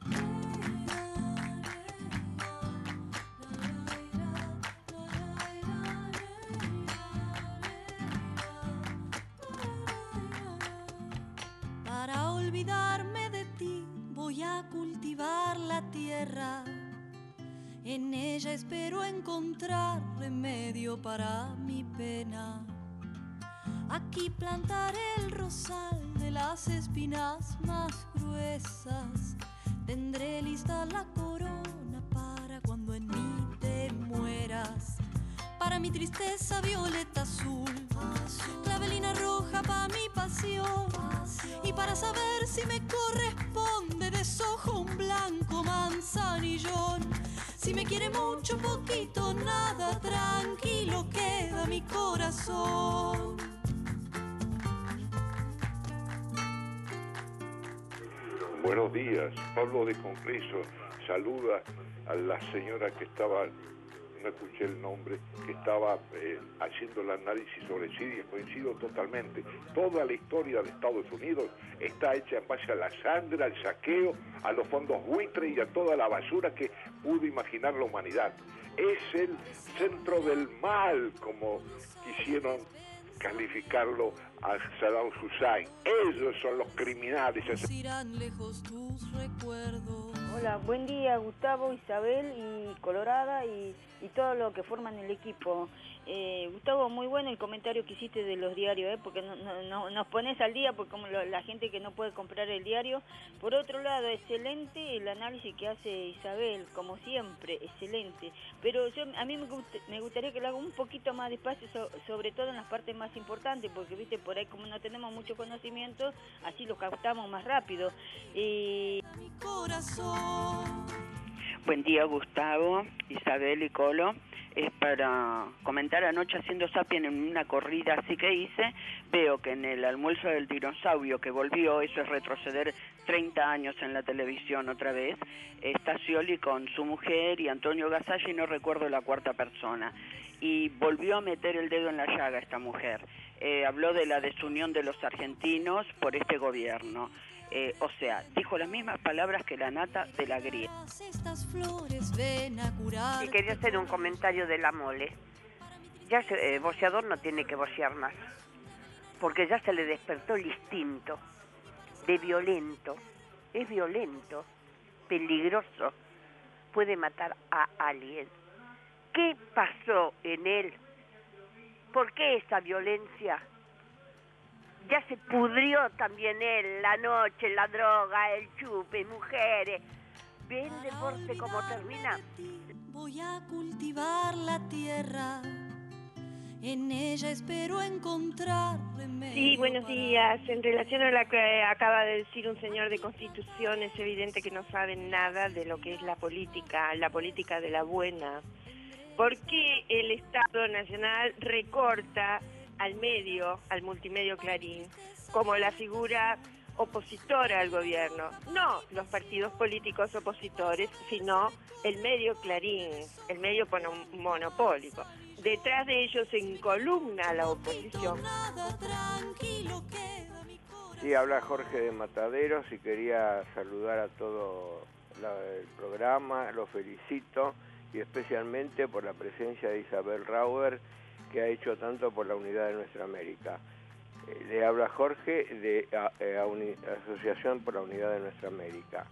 [SPEAKER 6] Para olvidarme de ti voy a cultivar la tierra. En ella espero encontrar remedio para mi pena. Aquí plantaré el rosal de las espinas más gruesas. Tendré lista la corona para cuando en mí te mueras. Para mi tristeza violeta azul, azul. Clavelina roja para mi pasión. pasión. Y para saber si me corresponde deshojo un blanco manzanillón. Si me quiere mucho, poquito, nada, tranquilo queda mi corazón.
[SPEAKER 25] Buenos días, Pablo de Congreso saluda a la señora que estaba, no escuché el nombre, que estaba eh, haciendo el análisis sobre Siria. Coincido totalmente. Toda la historia de Estados Unidos está hecha en base a la sangre, al saqueo, a los fondos buitre y a toda la basura que pudo imaginar la humanidad. Es el centro del mal, como quisieron calificarlo a Saddam Hussein. Ellos son los criminales.
[SPEAKER 6] Irán lejos tus recuerdos.
[SPEAKER 26] Hola, buen día Gustavo, Isabel y Colorada y, y todo lo que forman el equipo. Eh, Gustavo, muy bueno el comentario que hiciste de los diarios, ¿eh? Porque no, no, no, nos pones al día, porque como lo, la gente que no puede comprar el diario. Por otro lado, excelente el análisis que hace Isabel, como siempre, excelente. Pero yo a mí me, gust me gustaría que lo haga un poquito más despacio, so sobre todo en las partes más importantes, porque viste por ahí como no tenemos mucho conocimiento, así lo captamos más rápido. Y...
[SPEAKER 6] Mi corazón.
[SPEAKER 27] Buen día Gustavo, Isabel y Colo. Es para comentar, anoche haciendo zapping en una corrida así que hice, veo que en el almuerzo del dinosaurio que volvió, eso es retroceder treinta años en la televisión otra vez, está Scioli con su mujer y Antonio Gasalla y no recuerdo la cuarta persona. Y volvió a meter el dedo en la llaga esta mujer. Eh, habló de la desunión de los argentinos por este gobierno. Eh, o sea, dijo las mismas palabras que la nata de la grieta.
[SPEAKER 6] Estas flores ven a curar.
[SPEAKER 28] Y quería hacer un comentario de la mole. Ya el eh, boxeador no tiene que boxear más, porque ya se le despertó el instinto de violento. Es violento, peligroso, puede matar a alguien. ¿Qué pasó en él? ¿Por qué esa violencia? ya se pudrió también él, la noche, la droga, el chupe, mujeres. ¿Ven deporte cómo termina?
[SPEAKER 6] Voy a cultivar la tierra, en ella espero encontrar remedio.
[SPEAKER 5] Sí, buenos días. En relación a lo que acaba de decir un señor de Constitución, es evidente que no saben nada de lo que es la política, la política de la buena. ¿Por qué el Estado Nacional recorta al medio, al multimedio Clarín, como la figura opositora al gobierno? No los partidos políticos opositores, sino el medio Clarín, el medio monopólico. Detrás de ellos se encolumna la oposición.
[SPEAKER 8] Sí, habla Jorge de Mataderos y quería saludar a todo la, el programa, lo felicito y especialmente por la presencia de Isabel Rauber, que ha hecho tanto por la unidad de nuestra América. Eh, le habla Jorge de a, a uni, Asociación por la Unidad de Nuestra América.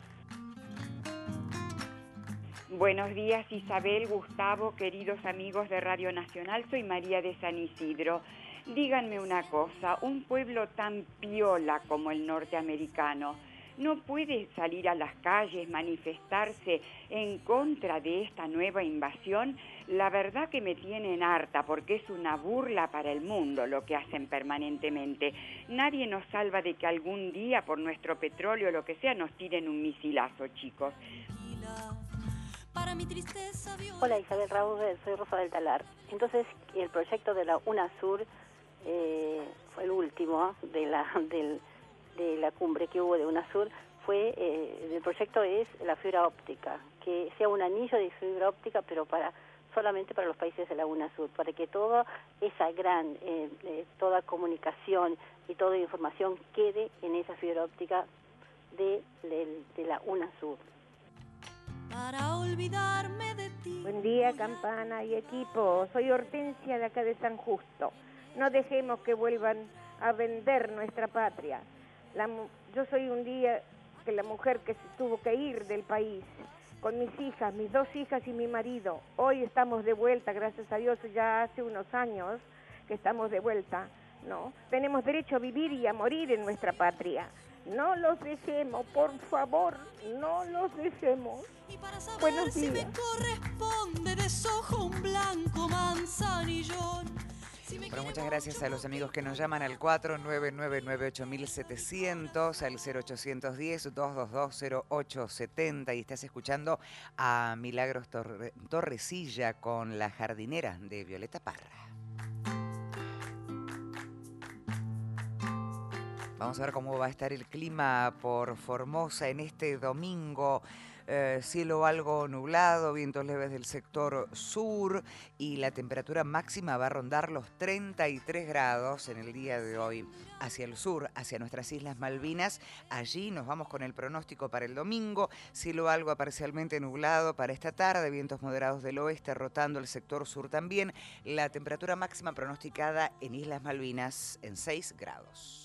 [SPEAKER 9] Buenos días, Isabel, Gustavo, queridos amigos de Radio Nacional, soy María de San Isidro. Díganme una cosa, un pueblo tan piola como el norteamericano no puede salir a las calles, manifestarse en contra de esta nueva invasión. La verdad que me tienen harta porque es una burla para el mundo lo que hacen permanentemente. Nadie nos salva de que algún día por nuestro petróleo o lo que sea nos tiren un misilazo, chicos.
[SPEAKER 6] Para mi tristeza,
[SPEAKER 10] hola, Isabel Raúl, soy Rosa del Talar. Entonces, el proyecto de la UNASUR eh, fue el último de la, del, de la cumbre que hubo de UNASUR. Fue, eh, el proyecto es la fibra óptica, que sea un anillo de fibra óptica, pero para solamente para los países de la UNASUR, para que toda esa gran, eh, eh, toda comunicación y toda información quede en esa fibra óptica de, de, de la UNASUR.
[SPEAKER 6] Para olvidarme de ti.
[SPEAKER 11] Buen día, Campana y equipo. Soy Hortensia de acá de San Justo. No dejemos que vuelvan a vender nuestra patria. La, yo soy un día que la mujer que se tuvo que ir del país con mis hijas, mis dos hijas y mi marido. Hoy estamos de vuelta, gracias a Dios, ya hace unos años que estamos de vuelta, ¿no? Tenemos derecho a vivir y a morir en nuestra patria. No los dejemos, por favor, no los dejemos. Buenos días.
[SPEAKER 6] Si me corresponde desojo un blanco manzanillón. Si
[SPEAKER 4] bueno, muchas gracias a los amigos que nos llaman al cuatro nueve nueve nueve ocho mil setecientos, al cero ochocientos diez, dos dos dos, cero ocho setenta, y estás escuchando a Milagros Torre, Torrecilla con La Jardinera de Violeta Parra. Vamos a ver cómo va a estar el clima por Formosa en este domingo. Eh, cielo algo nublado, vientos leves del sector sur y la temperatura máxima va a rondar los treinta y tres grados en el día de hoy. Hacia el sur, hacia nuestras Islas Malvinas, allí nos vamos con el pronóstico para el domingo. Cielo algo parcialmente nublado para esta tarde, vientos moderados del oeste rotando el sector sur también. La temperatura máxima pronosticada en Islas Malvinas en seis grados.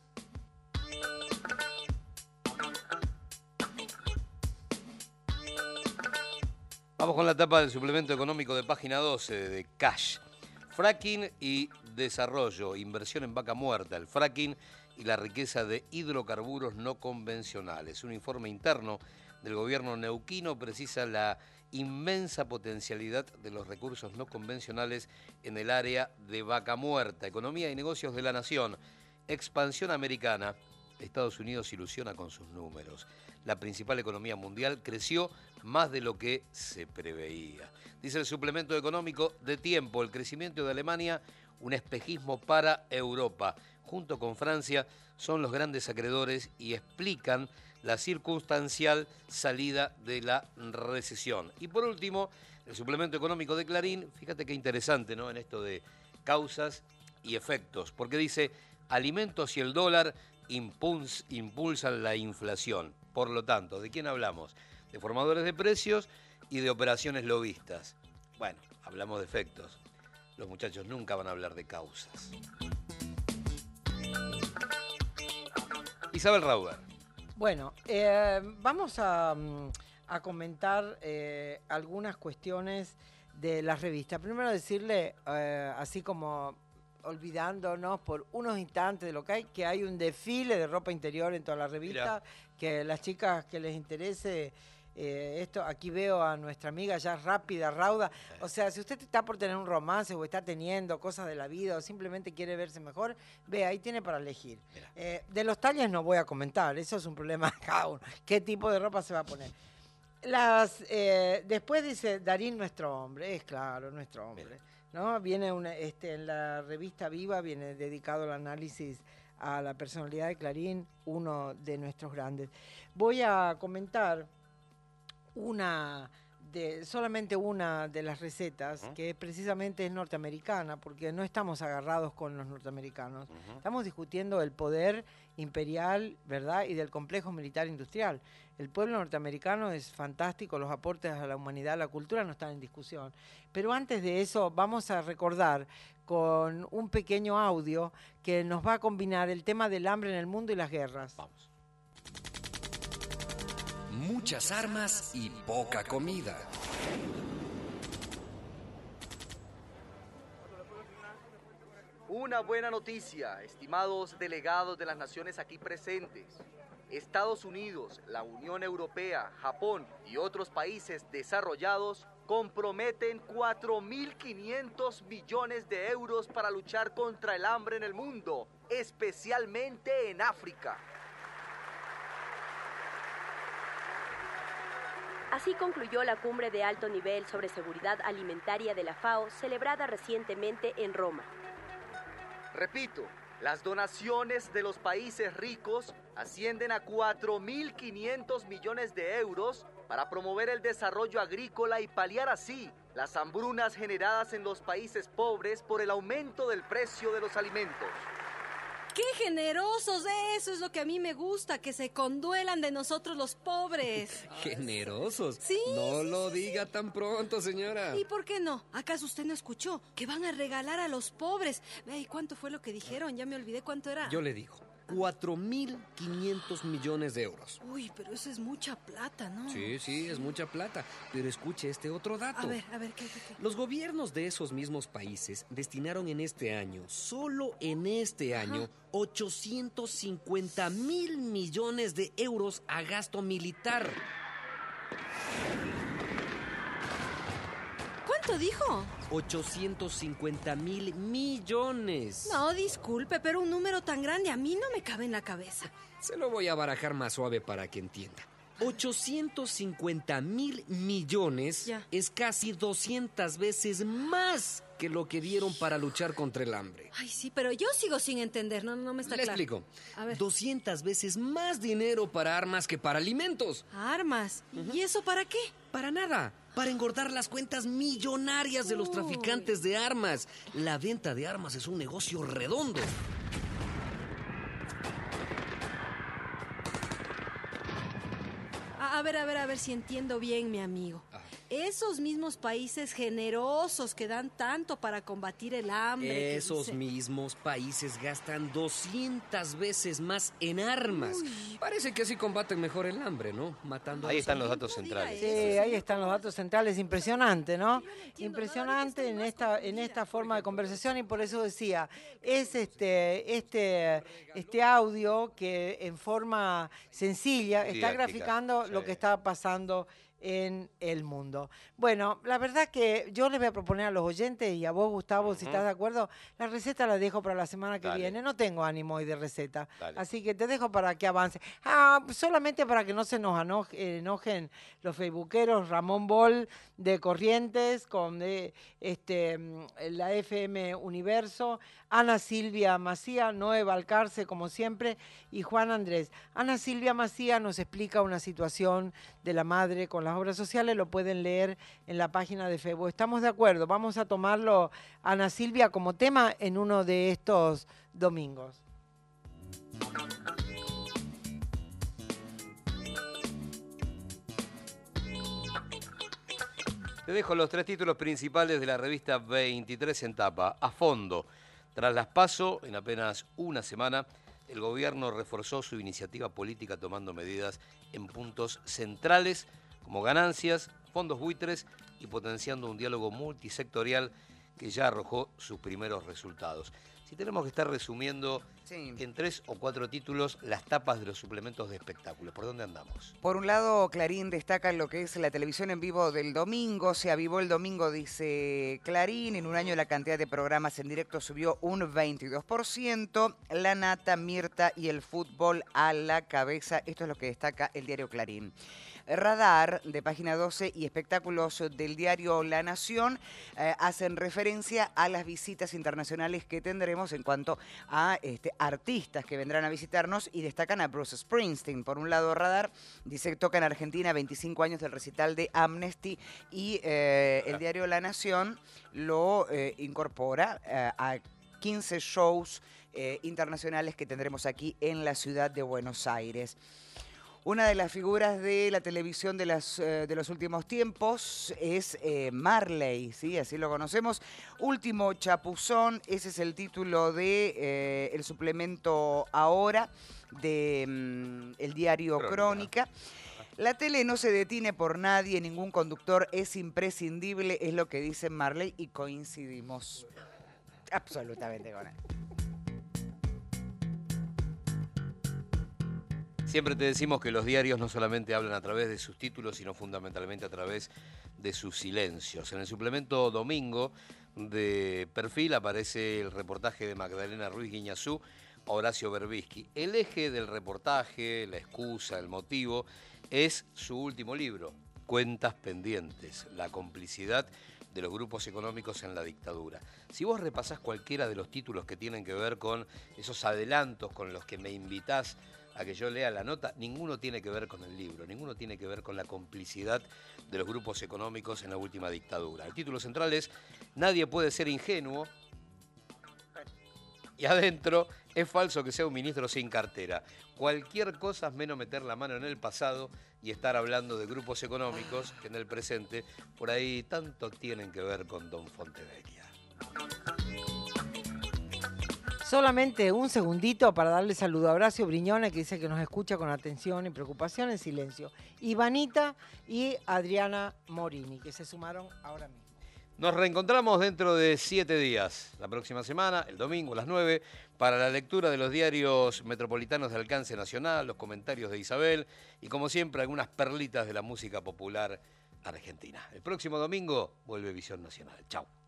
[SPEAKER 3] Vamos con la etapa del suplemento económico de página doce de Cash. Fracking y desarrollo, inversión en vaca muerta, el fracking y la riqueza de hidrocarburos no convencionales. Un informe interno del gobierno neuquino precisa la inmensa potencialidad de los recursos no convencionales en el área de vaca muerta. Economía y negocios de la nación. Expansión americana. Estados Unidos ilusiona con sus números. La principal economía mundial creció más de lo que se preveía. Dice el suplemento económico de Tiempo, el crecimiento de Alemania, un espejismo para Europa. Junto con Francia son los grandes acreedores y explican la circunstancial salida de la recesión. Y por último, el suplemento económico de Clarín, fíjate qué interesante, ¿no? En esto de causas y efectos, porque dice, alimentos y el dólar impuls, impulsan la inflación. Por lo tanto, ¿de quién hablamos? De formadores de precios y de operaciones lobistas. Bueno, hablamos de efectos. Los muchachos nunca van a hablar de causas. Isabel Rauber.
[SPEAKER 12] Bueno, eh, vamos a, a comentar eh, algunas cuestiones de las revistas. Primero decirle, eh, así como olvidándonos por unos instantes de lo que hay, que hay un desfile de ropa interior en toda la revista, Mirá. que las chicas que les interese eh, esto, aquí veo a nuestra amiga ya rápida, rauda, o sea, si usted está por tener un romance o está teniendo cosas de la vida o simplemente quiere verse mejor, ve, ahí tiene para elegir. Eh, de los talles no voy a comentar, eso es un problema de cada uno, qué tipo de ropa se va a poner. Las, eh, después dice Darín, nuestro hombre, es claro, nuestro hombre, ¿no? Viene una, este, en la revista Viva, viene dedicado al análisis a la personalidad de Clarín, uno de nuestros grandes. Voy a comentar una de, solamente una de las recetas, uh-huh. que precisamente es norteamericana, porque no estamos agarrados con los norteamericanos. Uh-huh. Estamos discutiendo el poder imperial, ¿verdad? Y del complejo militar industrial. El pueblo norteamericano es fantástico, los aportes a la humanidad, a la cultura no están en discusión. Pero antes de eso vamos a recordar con un pequeño audio que nos va a combinar el tema del hambre en el mundo y las guerras.
[SPEAKER 13] Vamos. Muchas armas y poca comida.
[SPEAKER 14] Una buena noticia, estimados delegados de las naciones aquí presentes. Estados Unidos, la Unión Europea, Japón y otros países desarrollados comprometen cuatro mil quinientos millones de euros para luchar contra el hambre en el mundo, especialmente en África.
[SPEAKER 15] Así concluyó la cumbre de alto nivel sobre seguridad alimentaria de la FAO, celebrada recientemente en Roma.
[SPEAKER 14] Repito, las donaciones de los países ricos ascienden a cuatro mil quinientos millones de euros para promover el desarrollo agrícola y paliar así las hambrunas generadas en los países pobres por el aumento del precio de los alimentos.
[SPEAKER 16] ¡Qué generosos! Eso es lo que a mí me gusta, que se conduelan de nosotros los pobres.
[SPEAKER 17] ¿Generosos?
[SPEAKER 16] Sí.
[SPEAKER 17] No lo diga tan pronto, señora.
[SPEAKER 16] ¿Y por qué no? ¿Acaso usted no escuchó? Que van a regalar a los pobres. ¿Y cuánto fue lo que dijeron? Ya me olvidé cuánto era.
[SPEAKER 17] Yo le digo, cuatro mil quinientos millones de euros.
[SPEAKER 16] Uy, pero eso es mucha plata, ¿no?
[SPEAKER 17] Sí, sí, es mucha plata. Pero escuche este otro dato.
[SPEAKER 16] A ver, a ver, ¿qué, qué, qué?
[SPEAKER 17] Los gobiernos de esos mismos países destinaron en este año, solo en este Ajá. año, ochocientos cincuenta mil millones de euros a gasto militar.
[SPEAKER 16] ¿Cuánto dijo?
[SPEAKER 17] ochocientos cincuenta mil millones.
[SPEAKER 16] No, disculpe, pero un número tan grande a mí no me cabe en la cabeza.
[SPEAKER 17] Se lo voy a barajar más suave para que entienda. ochocientos cincuenta mil millones ya. Es casi doscientas veces más que lo que dieron para luchar contra el hambre.
[SPEAKER 16] Ay, sí, pero yo sigo sin entender, no, no me está
[SPEAKER 17] Le
[SPEAKER 16] claro.
[SPEAKER 17] Le explico.
[SPEAKER 16] A ver.
[SPEAKER 17] doscientas veces más dinero para armas que para alimentos.
[SPEAKER 16] ¿Armas? Uh-huh. ¿Y eso para qué?
[SPEAKER 17] Para nada. Para engordar las cuentas millonarias de los traficantes de armas. La venta de armas es un negocio redondo.
[SPEAKER 16] A, a ver, a ver, a ver si entiendo bien, mi amigo. Ah. Esos mismos países generosos que dan tanto para combatir el hambre.
[SPEAKER 17] Esos
[SPEAKER 16] dice...
[SPEAKER 17] mismos países gastan doscientas veces más en armas. Uy. Parece que así combaten mejor el hambre, ¿no? Matando
[SPEAKER 3] ahí
[SPEAKER 17] a
[SPEAKER 3] están los datos centrales.
[SPEAKER 12] Sí, ahí están los datos centrales. Impresionante, ¿no? Impresionante en esta, en esta forma de conversación y por eso decía, es este, este, este audio que en forma sencilla está Didáctica, graficando sí. lo que está pasando en el mundo. Bueno, la verdad que yo les voy a proponer a los oyentes y a vos, Gustavo, uh-huh. si estás de acuerdo, la receta la dejo para la semana que Dale. viene. No tengo ánimo hoy de receta, Dale. así que te dejo para que avance. Ah, solamente para que no se nos enoje, enojen los facebookeros, Ramón Bol de Corrientes, con de, este, la F M Universo, Ana Silvia Macía, Noé Balcarce, como siempre, y Juan Andrés. Ana Silvia Macía nos explica una situación de la madre con las obras sociales, lo pueden leer en la página de Facebook. Estamos de acuerdo, vamos a tomarlo, Ana Silvia, como tema en uno de estos domingos.
[SPEAKER 3] Te dejo los tres títulos principales de la revista veintitrés en tapa. A fondo. Tras las PASO, en apenas una semana, el gobierno reforzó su iniciativa política tomando medidas en puntos centrales como ganancias, fondos buitres y potenciando un diálogo multisectorial que ya arrojó sus primeros resultados. si tenemos que estar resumiendo
[SPEAKER 4] sí.
[SPEAKER 3] en tres o cuatro títulos las tapas de los suplementos de espectáculos, ¿por dónde andamos?
[SPEAKER 4] Por un lado, Clarín destaca lo que es la televisión en vivo del domingo. Se avivó el domingo, dice Clarín. En un año la cantidad de programas en directo subió un veintidós por ciento. La nata, Mirta y el fútbol a la cabeza. Esto es lo que destaca el diario Clarín. Radar, de Página doce, y espectáculos del diario La Nación eh, hacen referencia a las visitas internacionales que tendremos en cuanto a este, artistas que vendrán a visitarnos y destacan a Bruce Springsteen. Por un lado, Radar dice que toca en Argentina veinticinco años del recital de Amnesty y eh, el diario La Nación lo eh, incorpora eh, a quince shows eh, internacionales que tendremos aquí en la ciudad de Buenos Aires. Una de las figuras de la televisión de, las, eh, de los últimos tiempos es eh, Marley, ¿sí? Así lo conocemos. Último chapuzón, ese es el título de eh, el suplemento Ahora de mm, el diario Crónica. Crónica. La tele no se detiene por nadie, ningún conductor es imprescindible, es lo que dice Marley y coincidimos absolutamente con él.
[SPEAKER 3] Siempre te decimos que los diarios no solamente hablan a través de sus títulos, sino fundamentalmente a través de sus silencios. En el suplemento Domingo de Perfil aparece el reportaje de Magdalena Ruiz Guiñazú a Horacio Berbisky. El eje del reportaje, la excusa, el motivo, es su último libro, Cuentas Pendientes, la complicidad de los grupos económicos en la dictadura. Si vos repasás cualquiera de los títulos que tienen que ver con esos adelantos con los que me invitás a que yo lea la nota, ninguno tiene que ver con el libro, ninguno tiene que ver con la complicidad de los grupos económicos en la última dictadura. El título central es Nadie puede ser ingenuo, y adentro es falso que sea un ministro sin cartera. Cualquier cosa es menos meter la mano en el pasado y estar hablando de grupos económicos que en el presente por ahí tanto tienen que ver con Don Fontevecchia.
[SPEAKER 12] Solamente un segundito para darle saludo a Horacio Briñone, que dice que nos escucha con atención y preocupación en silencio. Ivanita y Adriana Morini, que se sumaron ahora mismo.
[SPEAKER 3] Nos reencontramos dentro de siete días, la próxima semana, el domingo a las nueve, para la lectura de los diarios metropolitanos de alcance nacional, los comentarios de Isabel y, como siempre, algunas perlitas de la música popular argentina. El próximo domingo vuelve Visión Nacional. Chau.